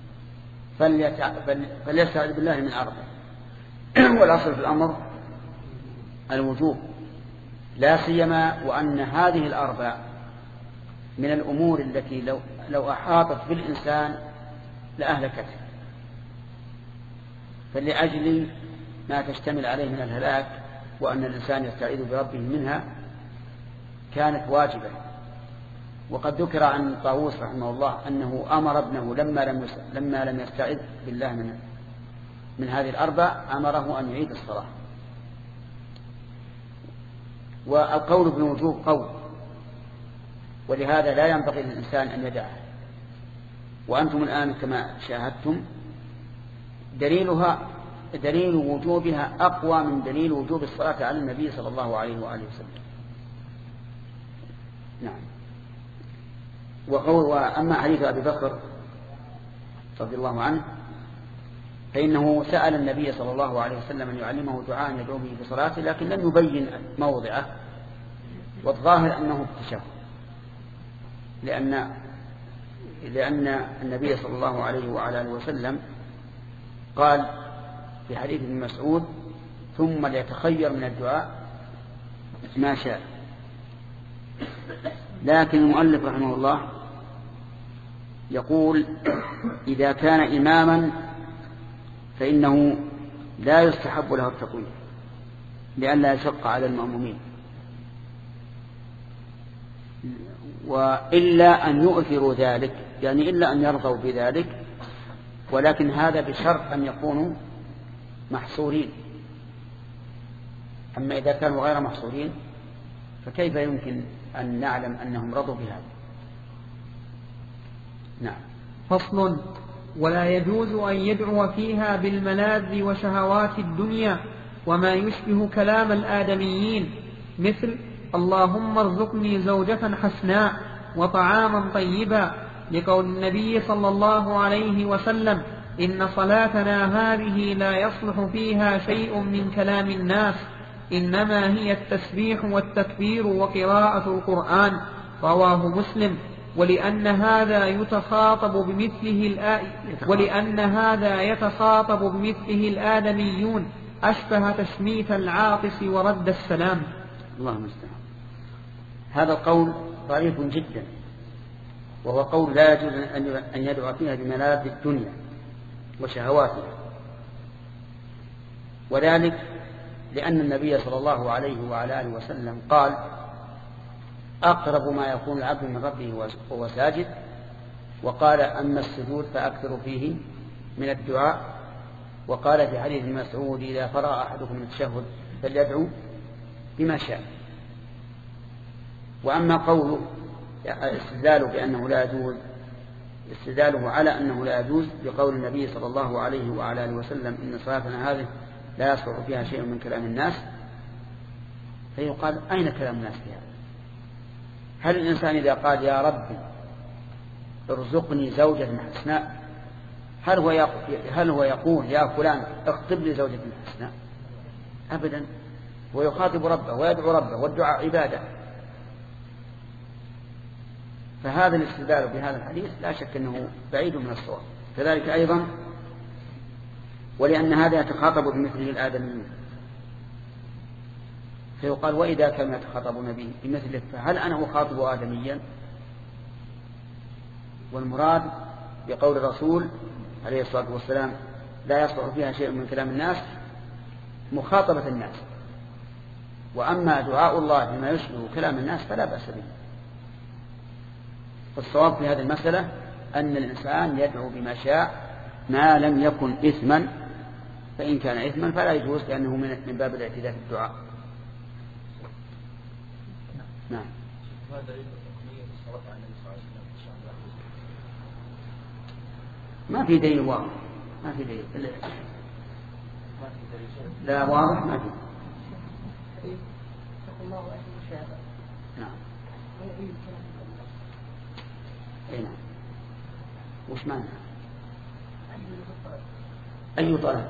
S2: فليستعذ بالله من أربع. والأصل في الأمر الوجوب، لا سيما وأن هذه الأربع من الأمور التي لو, لو أحاطت بالإنسان لأهلكته، فلأجل ما تشتمل عليه من الهلاك وأن الإنسان يستعيذ بربه منها كانت واجبة. وقد ذكر عن طاووس رحمه الله أنه أمر ابنه لما لم لما لم يستعذ بالله من من هذه الأربع أمره أن يعيد الصلاة. والقول بالوجوب قول، ولهذا لا ينبغي للإنسان أن يدعه. وأنتم الآن كما شاهدتم دليلها دليل وجوبها أقوى من دليل وجوب الصلاة على النبي صلى الله عليه وآله وسلم. نعم. وقول وأما حديث أبي بكر رضي الله عنه فإنه سأل النبي صلى الله عليه وسلم أن يعلمه دعاء يدعو به في صلاته، لكن لم يبين موضعه، والظاهر أنه التشهد، لأن لأن النبي صلى الله عليه وعلى آله وسلم قال: في حديث ابن مسعود ثم ليتخير من الدعاء ما شاء. لكن المؤلف رحمه الله يقول إذا كان إماما فإنه لا يستحب له التطويل لئلا يشق على المأمومين، وإلا أن يؤثروا ذلك، يعني إلا أن يرضوا بذلك، ولكن هذا بشرط أن يكونوا محصورين. أما إذا كانوا غير محصورين فكيف يمكن أن نعلم أنهم رضوا بهذا؟ نعم.
S1: فصل: ولا يجوز أن يدعو فيها بالملاذ وشهوات الدنيا وما يشبه كلام الآدميين، مثل اللهم ارزقني زوجة حسناء وطعاما طيبا، لقول النبي صلى الله عليه وسلم: إن صلاتنا هذه لا يصلح فيها شيء من كلام الناس، إنما هي التسبيح والتكبير وقراءة القرآن. رواه مسلم. ولأن هذا يتخاطب بمثله الآ... ولأن هذا يتخاطب بمثله الآدميون، أشبه تشميت العاطس ورد السلام.
S2: اللهم المستعان. هذا القول ضعيف جدا، وهو قول لا يجوز أن يدعو فيها بملاذ الدنيا وشهواتها، وذلك لأن النبي صلى الله عليه وعلى آله وسلم قال: أقرب ما يكون العبد من ربه وهو ساجد، وقال: أما السجود فأكثر فيه من الدعاء، وقال في حديث مسعود: إذا فرغ أحدكم من التشهد فليدعو بما شاء. وأما قوله استدلاله بأنه لا يجوز، استدلاله على أنه لا يجوز بقول النبي صلى الله عليه وعلى آله وسلم: إن صلاتنا هذه لا يصلح فيها شيء من كلام الناس، فيقال: أين كلام الناس فيها؟ هل الإنسان إذا قال يا ربي ارزقني زوجة حسناء، هل هو يقول, هل هو يقول يا فلان اخطب لي زوجة حسناء؟ أبدا، هو يخاطب ربه ويدعو ربه، والدعاء عبادة. فهذا الاستدلال بهذا الحديث لا شك أنه بعيد من الصواب. كذلك أيضا ولأن هذا يتخاطب بمثله الآدميين، فيقال: وإذا كان يتخاطبون به بمثله فهل أنا أخاطب آدميا؟ والمراد بقول الرسول عليه الصلاة والسلام: لا يصلح فيها شيء من كلام الناس، مخاطبة الناس. وأما دعاء الله بما يشبه كلام الناس فلا بأس به. فالصواب في هذه المسألة أن الإنسان يدعو بما شاء ما لم يكن إثما، فإن كان إثما فلا يجوز لأنه من باب الاعتداء في الدعاء. نعم.
S4: ما دليل الحكمية في الصلاة على النبي صلى الله عليه وسلم؟
S2: ما في دليل واضح، ما في دليل. لا واضح، ما في. نعم. أي نعم. وش معنى؟ أي طلب؟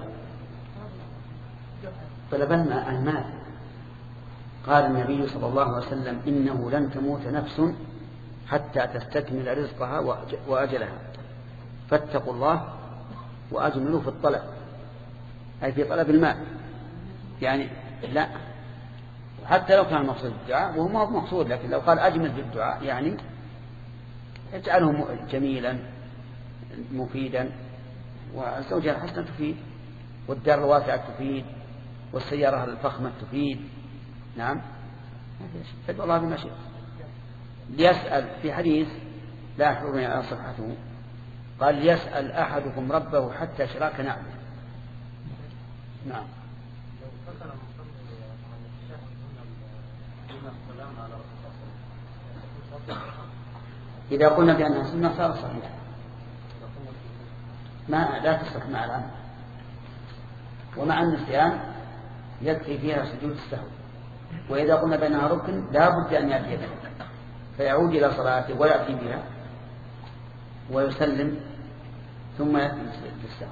S2: طلب الماء. الماء قال النبي صلى الله عليه وسلم: إنه لن تموت نفس حتى تستكمل رزقها وأجلها، فاتقوا الله وأجملوا في الطلب، أي في طلب الماء. يعني لا، حتى لو كان المقصود الدعاء وهو ما هو مقصود، لكن لو قال أجمل في الدعاء يعني اجعله جميلا مفيدا، والزوجة الحسنة تفيد، والدار الواسعة تفيد، والسيارة الفخمة تفيد. نعم. فادعو الله بما شاء. ليسأل في حديث لا أحرمني على صفحته، قال: ليسأل أحدكم ربه حتى شراك نعمه. نعم. إذا قلنا بأنها سنة صار صحيح، ما لا تصح مع العمل، ومع النسيان يكفي فيها سجود السهو. وإذا قلنا بأنها ركن لا بد أن يأتي بها، فيعود إلى صلاته ويأتي بها ويسلم ثم يأتي بالسهو.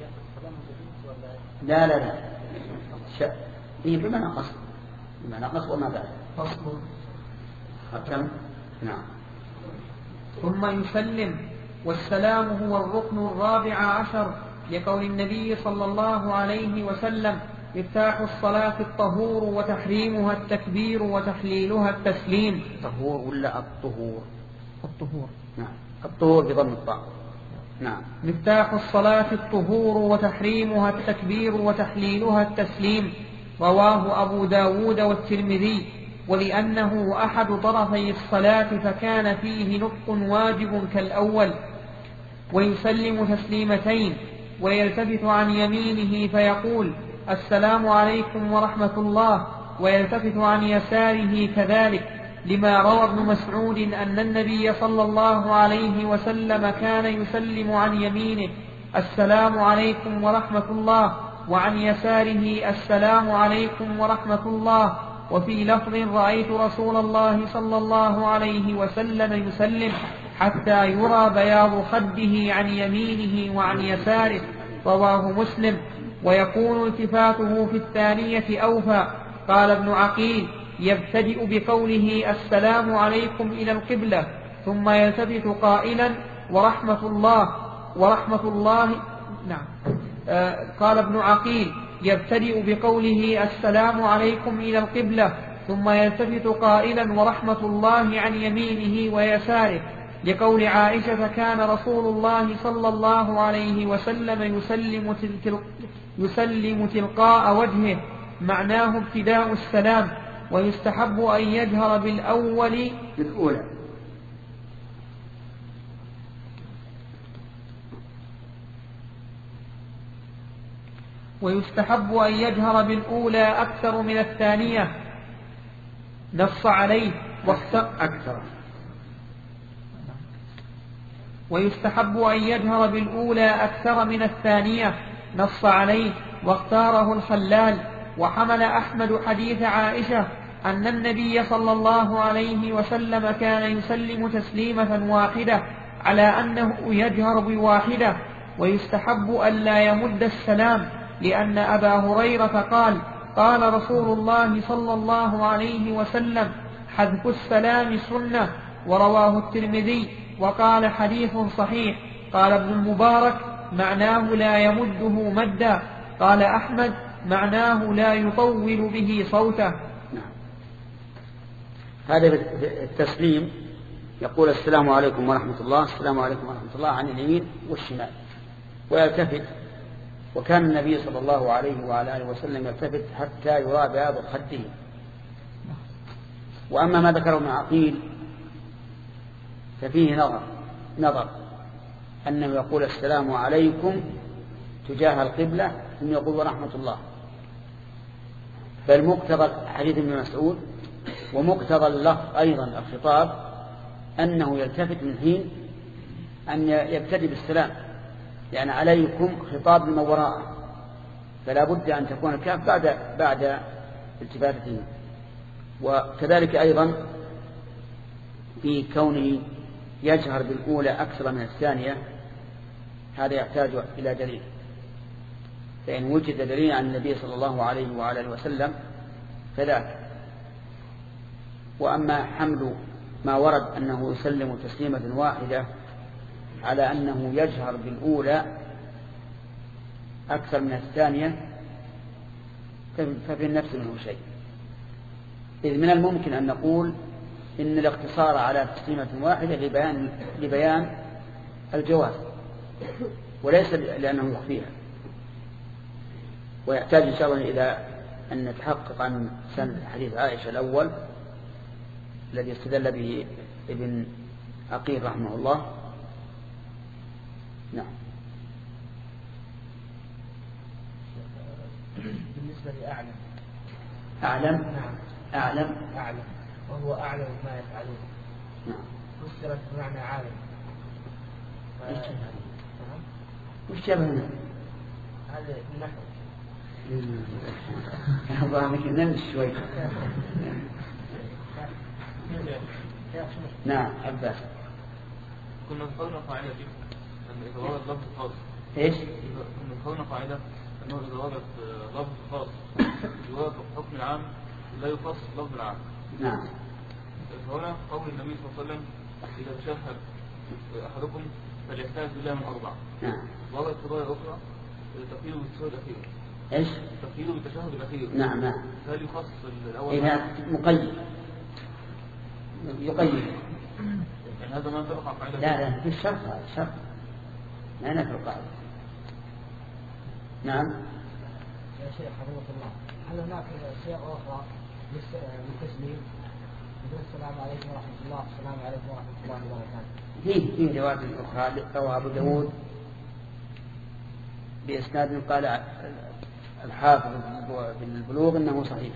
S2: لا لا لا شيء بما نقص، بما نقص وما بعد.
S1: فصل.
S2: كم؟ نعم.
S1: ثم يسلم، والسلام هو الركن الرابع عشر لقول النبي صلى الله عليه وسلم مفتاح الصلاة الطهور وتحريمها التكبير وتحليلها التسليم.
S2: الطهور ولا الطهور؟
S1: الطهور.
S2: نعم الطهور بضم الطاء. نعم.
S1: مفتاح الصلاة الطهور وتحريمها التكبير وتحليلها التسليم. رواه أبو داود والترمذي. ولأنه أحد طرفي الصلاة فكان فيه نطق واجب كالأول، ويسلم تسليمتين ويلتفت عن يمينه فيقول السلام عليكم ورحمة الله، ويلتفت عن يساره كذلك، لما روى ابن مسعود أن النبي صلى الله عليه وسلم كان يسلم عن يمينه السلام عليكم ورحمة الله، وعن يساره السلام عليكم ورحمة الله. وفي لفظ رأيت رسول الله صلى الله عليه وسلم يسلم حتى يرى بياض خده عن يمينه وعن يساره. رواه مسلم. ويكون التفاته في الثانية أوفى. قال ابن عقيل يبتدئ بقوله السلام عليكم إلى القبلة ثم يلتفت قائلا ورحمة الله ورحمة الله. نعم. آه قال ابن عقيل يبتدئ بقوله السلام عليكم إلى القبلة ثم يلتفت قائلا ورحمة الله عن يمينه ويساره، لقول عائشة كان رسول الله صلى الله عليه وسلم يسلم, تل... يسلم تلقاء وجهه، معناه ابتداء السلام. ويستحب أن يجهر بالأول
S2: بالأولى
S1: ويستحب أن يجهر بالأولى أكثر من الثانية، نص عليه
S2: أكثر.
S1: ويستحب أن يجهر بالأولى أكثر من الثانية، نص عليه واختاره الخلال. وحمل أحمد حديث عائشة أن النبي صلى الله عليه وسلم كان يسلم تسليمة واحدة على أنه يجهر بواحدة. ويستحب أن لا يمد السلام، لأن أبا هريرة قال قال رسول الله صلى الله عليه وسلم حذف السلام سنة. ورواه الترمذي وقال حديث صحيح. قال ابن المبارك معناه لا يمده مدا. قال أحمد معناه لا يطول به صوته.
S2: نعم. هذا التسليم يقول السلام عليكم ورحمة الله، السلام عليكم ورحمة الله عن اليمين والشمال، ويلتفت. وكان النبي صلى الله عليه وعلى آله وسلم يلتفت حتى يرى بياض خده. وأما ما ذكره ابن عقيل ففيه نظر نظر أنه يقول السلام عليكم تجاه القبلة ثم يقول ورحمة الله. بل مقتضى حديث ابن مسعود ومقتضى اللفظ أيضا الخطاب أنه يلتفت من حين أن يبتدي بالسلام، يعني عليكم خطاب لمن وراءه، فلا بد أن تكون الكاف بعد بعد التفاتته. وكذلك أيضا في كونه يجهر بالأولى أكثر من الثانية، هذا يحتاج إلى دليل، فإن وجد دليل عن النبي صلى الله عليه وعلى آله وسلم فذاك. وأما حمل ما ورد أنه يسلم تسليمة واحدة على أنه يجهر بالأولى أكثر من الثانية ففي النفس منه شيء، إذ من الممكن أن نقول إن الاقتصار على تسليمة واحدة لبيان, لبيان الجواز وليس لأنه يخفيها. ويحتاج إن شاء الله إلى أن نتحقق عن سند حديث عائشة الأول الذي استدل به ابن عقيل رحمه الله. نعم.
S4: بالنسبة لأعلم
S2: أعلم
S4: نعم
S2: أعلم
S4: أعلم وهو أعلم ما يفعلون.
S2: نعم.
S4: فسرت بمعنى عالم.
S2: وش جابنا؟
S4: هذا النحو.
S2: الله يمكن نمشي شوي. نعم عباس.
S3: كنا ذكرنا قاعدة دي أن إذا ورد لفظ خاص.
S2: إيش؟
S3: كنا ذكرنا قاعدة أنه إذا ورد لفظ خاص يوافق حكم العام لا يخص لفظ العام.
S2: نعم.
S3: هنا قول النبي صلى الله عليه وسلم إذا تشهد أحدكم فليحتاج بالله من أربعة.
S2: نعم.
S3: وضعت رواية أخرى تقييد بالتشهد الأخير.
S2: إيش؟
S3: تقييد بالتشهد الأخير.
S2: نعم نعم.
S3: هل يخص الأول؟
S2: إذا مقيد يقيد.
S3: يعني هذا ما تبقى قاعدة.
S2: لا لا في الشرط هذا الشرط ما نفي القاعدة. نعم.
S5: يا شيخ حفظك الله، هل هناك أشياء أخرى للتسليم؟ السلام عليكم ورحمة الله، السلام عليكم ورحمة الله وبركاته.
S2: فيه في روايات أخرى رواه أبو داود بإسناد قال الحافظ بالبلوغ إنه صحيح.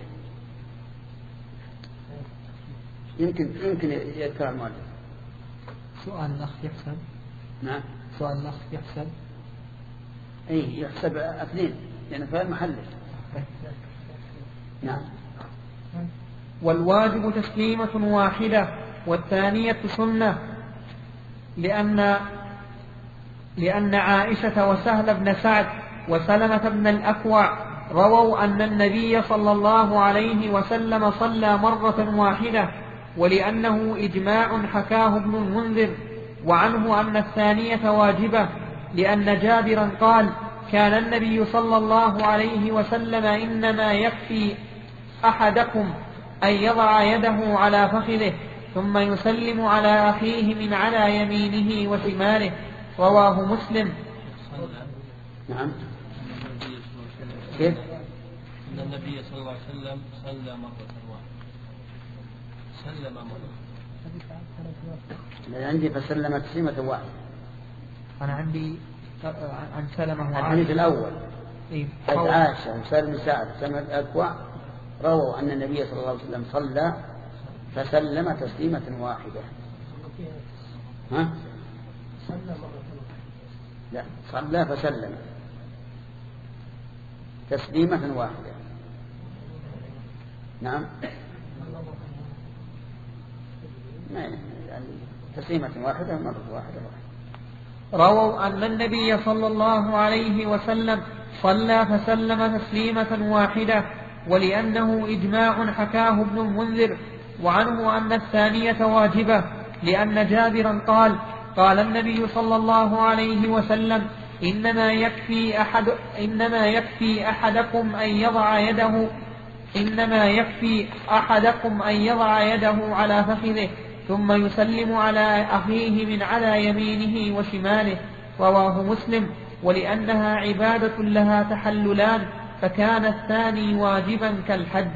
S2: يمكن يمكن يذكر المؤلف.
S5: سؤال الأخ يحسب.
S2: نعم.
S5: سؤال الأخ يحسب.
S2: أي يحسب اثنين لأن يعني فهم محله. نعم.
S1: والواجب تسليمة واحدة والثانية سنة، لأن لأن عائشة وسهل بن سعد وسلمة بن الأكوع رووا أن النبي صلى الله عليه وسلم صلى مرة واحدة، ولأنه إجماع حكاه ابن المنذر، وعنه أن الثانية واجبة، لأن جابرا قال: كان النبي صلى الله عليه وسلم إنما يكفي أحدكم أن يضع يده على فخذه ثم يسلم على أخيه من على يمينه وشماله. رواه مسلم.
S2: نعم. كيف؟
S6: أن النبي صلى الله عليه وسلم صلى مرة واحدة. سلم مرة.
S2: أنا عندي فسلم تسليمة واحدة.
S1: أنا عندي عن سلمة
S2: الحديث الأول.
S1: إيه؟
S2: عائشة وسلم سعد سلمة الأكوع رووا أن النبي صلى الله عليه وسلم صلى فسلم تسليمة واحدة. ها؟ لا، صلى فسلم تسليمة واحدة. نعم. يعني تسليمة واحدة مرة واحدة.
S1: رووا أن النبي صلى الله عليه وسلم صلى فسلم تسليمة واحدة، ولأنه إجماع حكاه ابن المنذر، وعنه أن الثانية واجبة، لأن جابرا قال: قال النبي صلى الله عليه وسلم: إنما يكفي أحد إنما يكفي أحدكم أن يضع يده إنما يكفي أحدكم أن يضع يده على فخذه ثم يسلم على أخيه من على يمينه وشماله. رواه مسلم. ولأنها عبادة لها تحللان، فكان الثاني واجبا كالحج.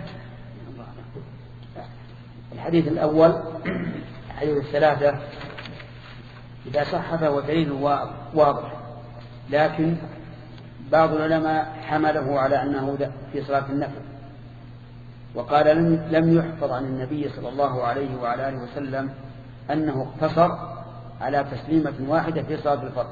S2: الحديث الأول حديث الثلاثة إذا صح فهو دليل واضح، لكن بعض العلماء حمله على أنه في صلاة النفل، وقال لم يحفظ عن النبي صلى الله عليه وعلى آله وسلم أنه اقتصر على تسليمة واحدة في صلاة الفرض.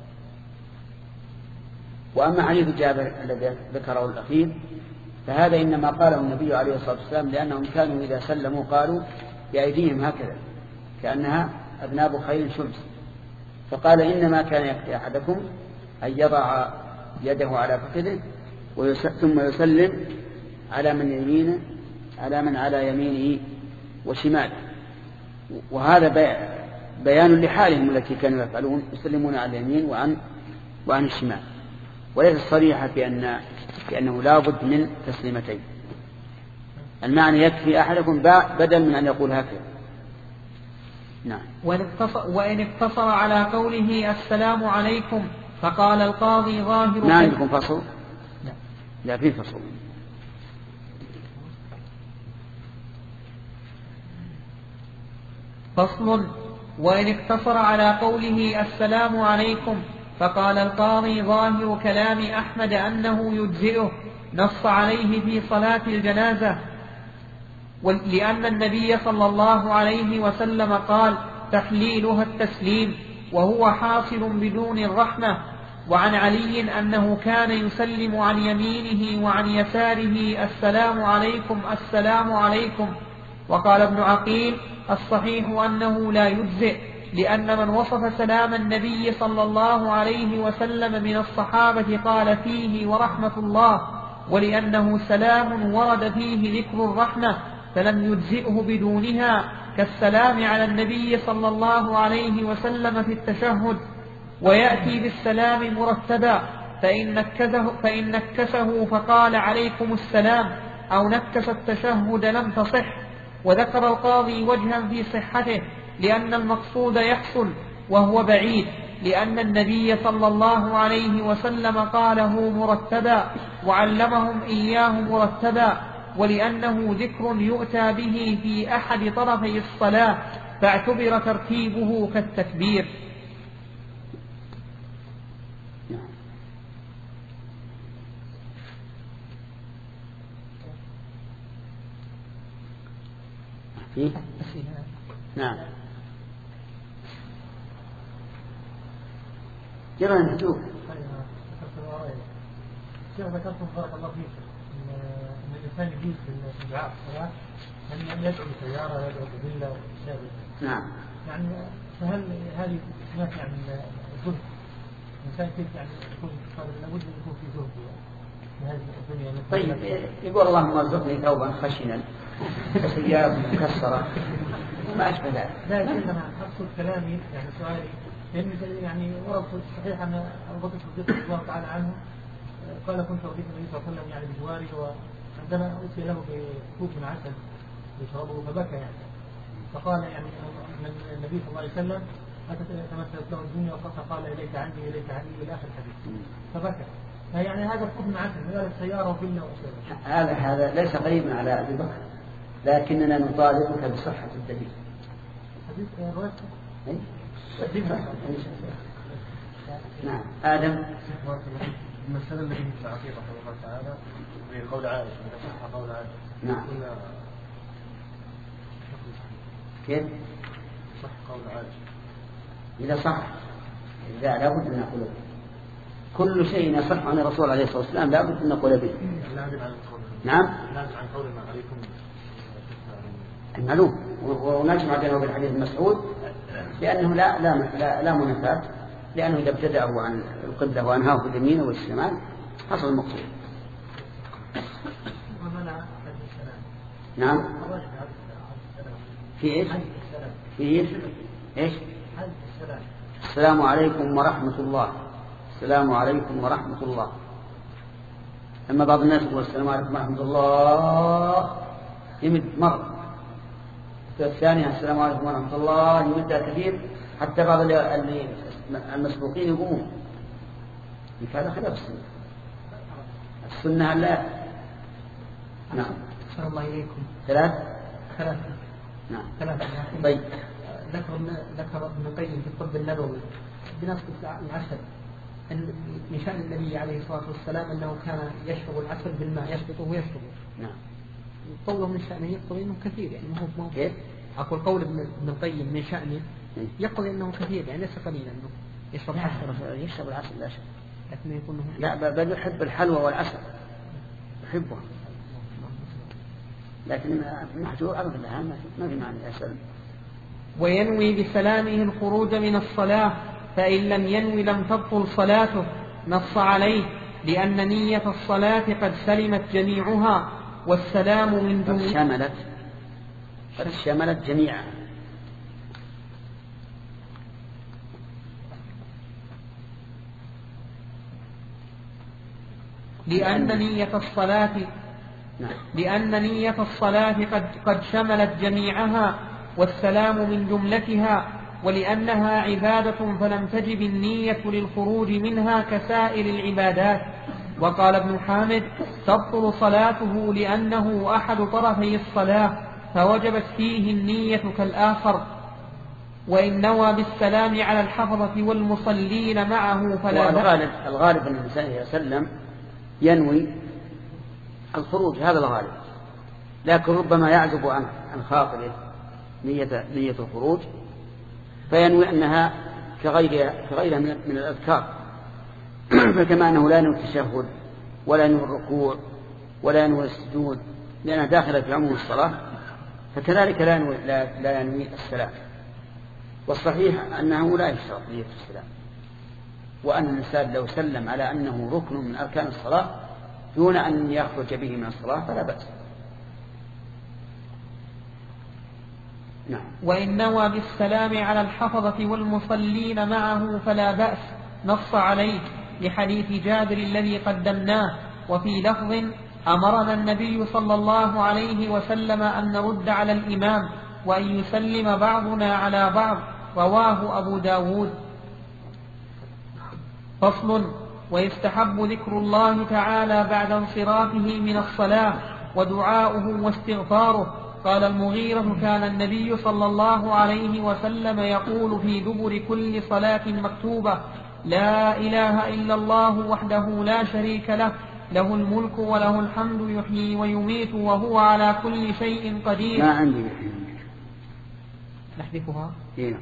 S2: وأما حديث جابر الذي ذكره الأخير فهذا إنما قاله النبي عليه الصلاة والسلام لأنهم كانوا إذا سلموا قالوا بأيديهم هكذا كأنها أذناب خيل شمس، فقال إنما كان يكفي أحدكم أن يضع يده على فخذه ثم يسلم على من يمينه على من على يمينه وشماله. وهذا بيان لحالهم التي كانوا يفعلون، يسلمون على اليمين وعن وعن الشمال، وليس صريحة بأن بأنه لا بد من تسليمتين. المعنى يكفي أحدكم بدل من أن يقول هكذا. نعم.
S1: وإن اقتصر على قوله السلام عليكم فقال القاضي ظاهر.
S2: ما عندكم فصل؟
S1: لا,
S2: لا في فصل.
S1: فصل. وإن اقتصر على قوله السلام عليكم فقال القاضي ظاهر كلام أحمد أنه يجزئه، نص عليه في صلاة الجنازة، لأن النبي صلى الله عليه وسلم قال تحليلها التسليم، وهو حاصل بدون الرحمة. وعن علي أنه كان يسلم عن يمينه وعن يساره السلام عليكم السلام عليكم. وقال ابن عقيل الصحيح أنه لا يجزئ، لأن من وصف سلام النبي صلى الله عليه وسلم من الصحابة قال فيه ورحمة الله، ولأنه سلام ورد فيه ذكر الرحمة فلم يجزئه بدونها، كالسلام على النبي صلى الله عليه وسلم في التشهد. ويأتي بالسلام مرتبا، فإن نكسه, فإن نكسه فقال عليكم السلام أو نكس التشهد لم تصح. وذكر القاضي وجها في صحته، لأن المقصود يحصل وهو بعيد، لأن النبي صلى الله عليه وسلم قاله مرتبا وعلمهم إياه مرتبا، ولأنه ذكر يؤتى به في أحد طرفي الصلاة فاعتبر ترتيبه كالتكبير.
S2: فيه؟ نعم. جرى نشوف.
S4: شيخ ذكرتم بارك الله فيك ان الانسان يجوز في الدعاء الصلاه ان يدعو بسياره ويدعو بفيلا وشابه.
S2: نعم.
S4: يعني فهل هذه سمعت عن الزهد؟ الانسان كيف يعني يكون لابد ان يكون في زهد في هذه الدنيا.
S2: طيب يقول اللهم ارزقني ثوبا خشنا وثياب مكسره ما اشبه ذلك.
S4: لا يا شيخ انا اقصد كلامي يعني سؤالي لأن يعني ورد صحيح أن أبو بكر الصديق رضي الله تعالى عنه قال كنت أريد النبي صلى الله عليه وسلم يعني بجواري، وعندما أوتي له بكوب من عسل يشربه فبكى يعني، فقال يعني النبي صلى الله عليه وسلم تمثلت له الدنيا فقال إليك عني إليك عني إلى آخر الحديث فبكى. فيعني هذا الكوب من عسل من السيارة وفيلا وأشياء.
S2: هذا هذا ليس غريبا على أبي بكر، لكننا نطالبك بصحة الدليل.
S4: حديث رواية
S2: نعم. آدم.
S4: المسألة التي تعطيه رحمه الله تعالى في قول عائشة إذا صح قول عائشة.
S2: نعم. كيف؟
S4: صح قول عائشة.
S2: إذا صح إذا لابد أن نقول كل شيء يصح عن الرسول عليه الصلاة والسلام لابد أن نقول به. نعم.
S4: عن قولنا عليكم
S2: المعلوم ونجمع بينه وبين حديث مسعود لأنه لا لا لا, لا منافاة، لأنه إذا ابتدأه عن القبلة وأنهاه في اليمين والشمال حصل المقصود. نعم. في إيش؟ في إيش؟ إيش؟ السلام عليكم ورحمة الله. السلام عليكم ورحمة الله. أما بعض الناس يقول السلام عليكم ورحمة الله يمد مرة، الثانية السلام عليكم ورحمة الله يمدها كثير حتى بعض اللي المسبوقين يقومون. هذا خلاف السنة. السنة لا. نعم.
S1: أحسن الله إليكم.
S2: ثلاث.
S1: ثلاثة.
S2: نعم.
S1: ثلاثة.
S2: طيب.
S1: ذكر ذكر ابن القيم في الطب النبوي بنص العسل أن من شأن النبي عليه الصلاة والسلام أنه كان يشرب العسل بالماء يسقطه ويشربه.
S2: نعم.
S1: قوله من شأنه يقتضي أنه كثير يعني ما هو ما هو.
S2: كيف؟
S1: أقول قول ابن القيم من شأنه يقتضي أنه كثير يعني ليس قليلا أنه يشرب عسل.
S2: يشرب العسل لا شك.
S1: لكن يكون
S2: لا بل يحب الحلوى والعسل يحبها، لكن محجور أبدا لها ما في معنى يسأل.
S1: وينوي بسلامه الخروج من الصلاة، فإن لم ينوي لم تبطل صلاته. نص عليه لأن نية الصلاة قد سلمت جميعها، والسلام من
S2: قد شملت قد شملت جميعها.
S1: لأن نية الصلاة لأن نية الصلاة قد قد شملت جميعها، والسلام من جملتها، ولأنها عبادة فلم تجب النية للخروج منها كسائر العبادات. وقال ابن حامد تبطل صلاته لأنه أحد طرفي الصلاة فوجبت فيه النية كالآخر، وإن نوى بالسلام على الحفظة والمصلين معه فلا
S2: الغالب الغالب أن الإنسان يسلم ينوي الخروج، هذا الغالب، لكن ربما يعزب عن خاطره نية نية الخروج فينوي أنها كغيرها كغيرها من الأذكار، فكما أنه لا ينوي التشهد ولا ينوي الركوع ولا ينوي السجود لأنها داخلة في عموم الصلاة، فكذلك لا ينوي لا, لا ينوي السلام. والصحيح أنه لا يشترط نية السلام، وأن الإنسان لو سلم على أنه ركن من أركان الصلاة دون أن يخرج به من الصلاة فلا بأس. نعم.
S1: وإن نوى بالسلام على الحفظة والمصلين معه فلا بأس، نص عليه لحديث جابر الذي قدمناه. وفي لفظ: أمرنا النبي صلى الله عليه وسلم أن نرد على الإمام وأن يسلم بعضنا على بعض، رواه أبو داود. فصل: ويستحب ذكر الله تعالى بعد انصرافه من الصلاة ودعاؤه واستغفاره. قال المغيرة: كان النبي صلى الله عليه وسلم يقول في دبر كل صلاة مكتوبة: لا إله إلا الله وحده لا شريك له، له الملك وله الحمد يحيي ويميت وهو على كل شيء قدير.
S2: ما عندي
S1: نحذفها.
S2: هنا.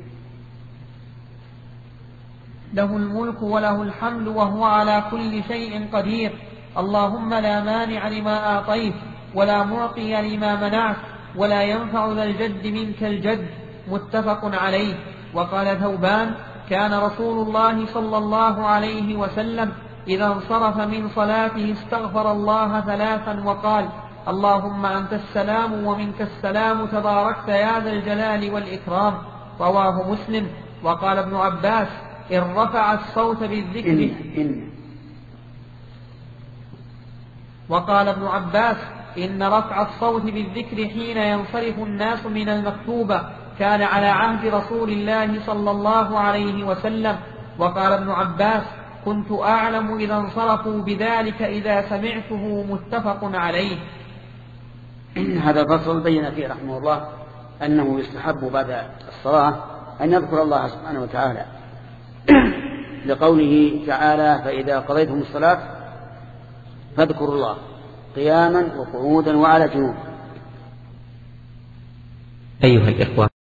S1: له الملك وله الحمد وهو على كل شيء قدير. اللهم لا مانع لما أعطيت ولا معطي لما منعت ولا ينفع ذا الجد منك الجد. متفق عليه. وقال ثوبان: كان رسول الله صلى الله عليه وسلم إذا انصرف من صلاته استغفر الله ثلاثا وقال: اللهم أنت السلام ومنك السلام تباركت يا ذا الجلال والإكرام. رواه مسلم. وقال ابن عباس: إن رفع الصوت بالذكر
S2: إن إن
S1: وقال ابن عباس: إن رفع الصوت بالذكر حين ينصرف الناس من المكتوبة كان على عهد رسول الله صلى الله عليه وسلم. وقال ابن عباس: كنت أعلم إذا انصرفوا بذلك إذا سمعته. متفق عليه.
S2: هذا الفصل بين فيه رحمه الله أنه يستحب بعد الصلاة أن يذكر الله سبحانه وتعالى لقوله تعالى: فإذا قضيتم الصلاة فاذكروا الله قياما وقعودا وعلى جنوب.
S1: أيها الإخوة،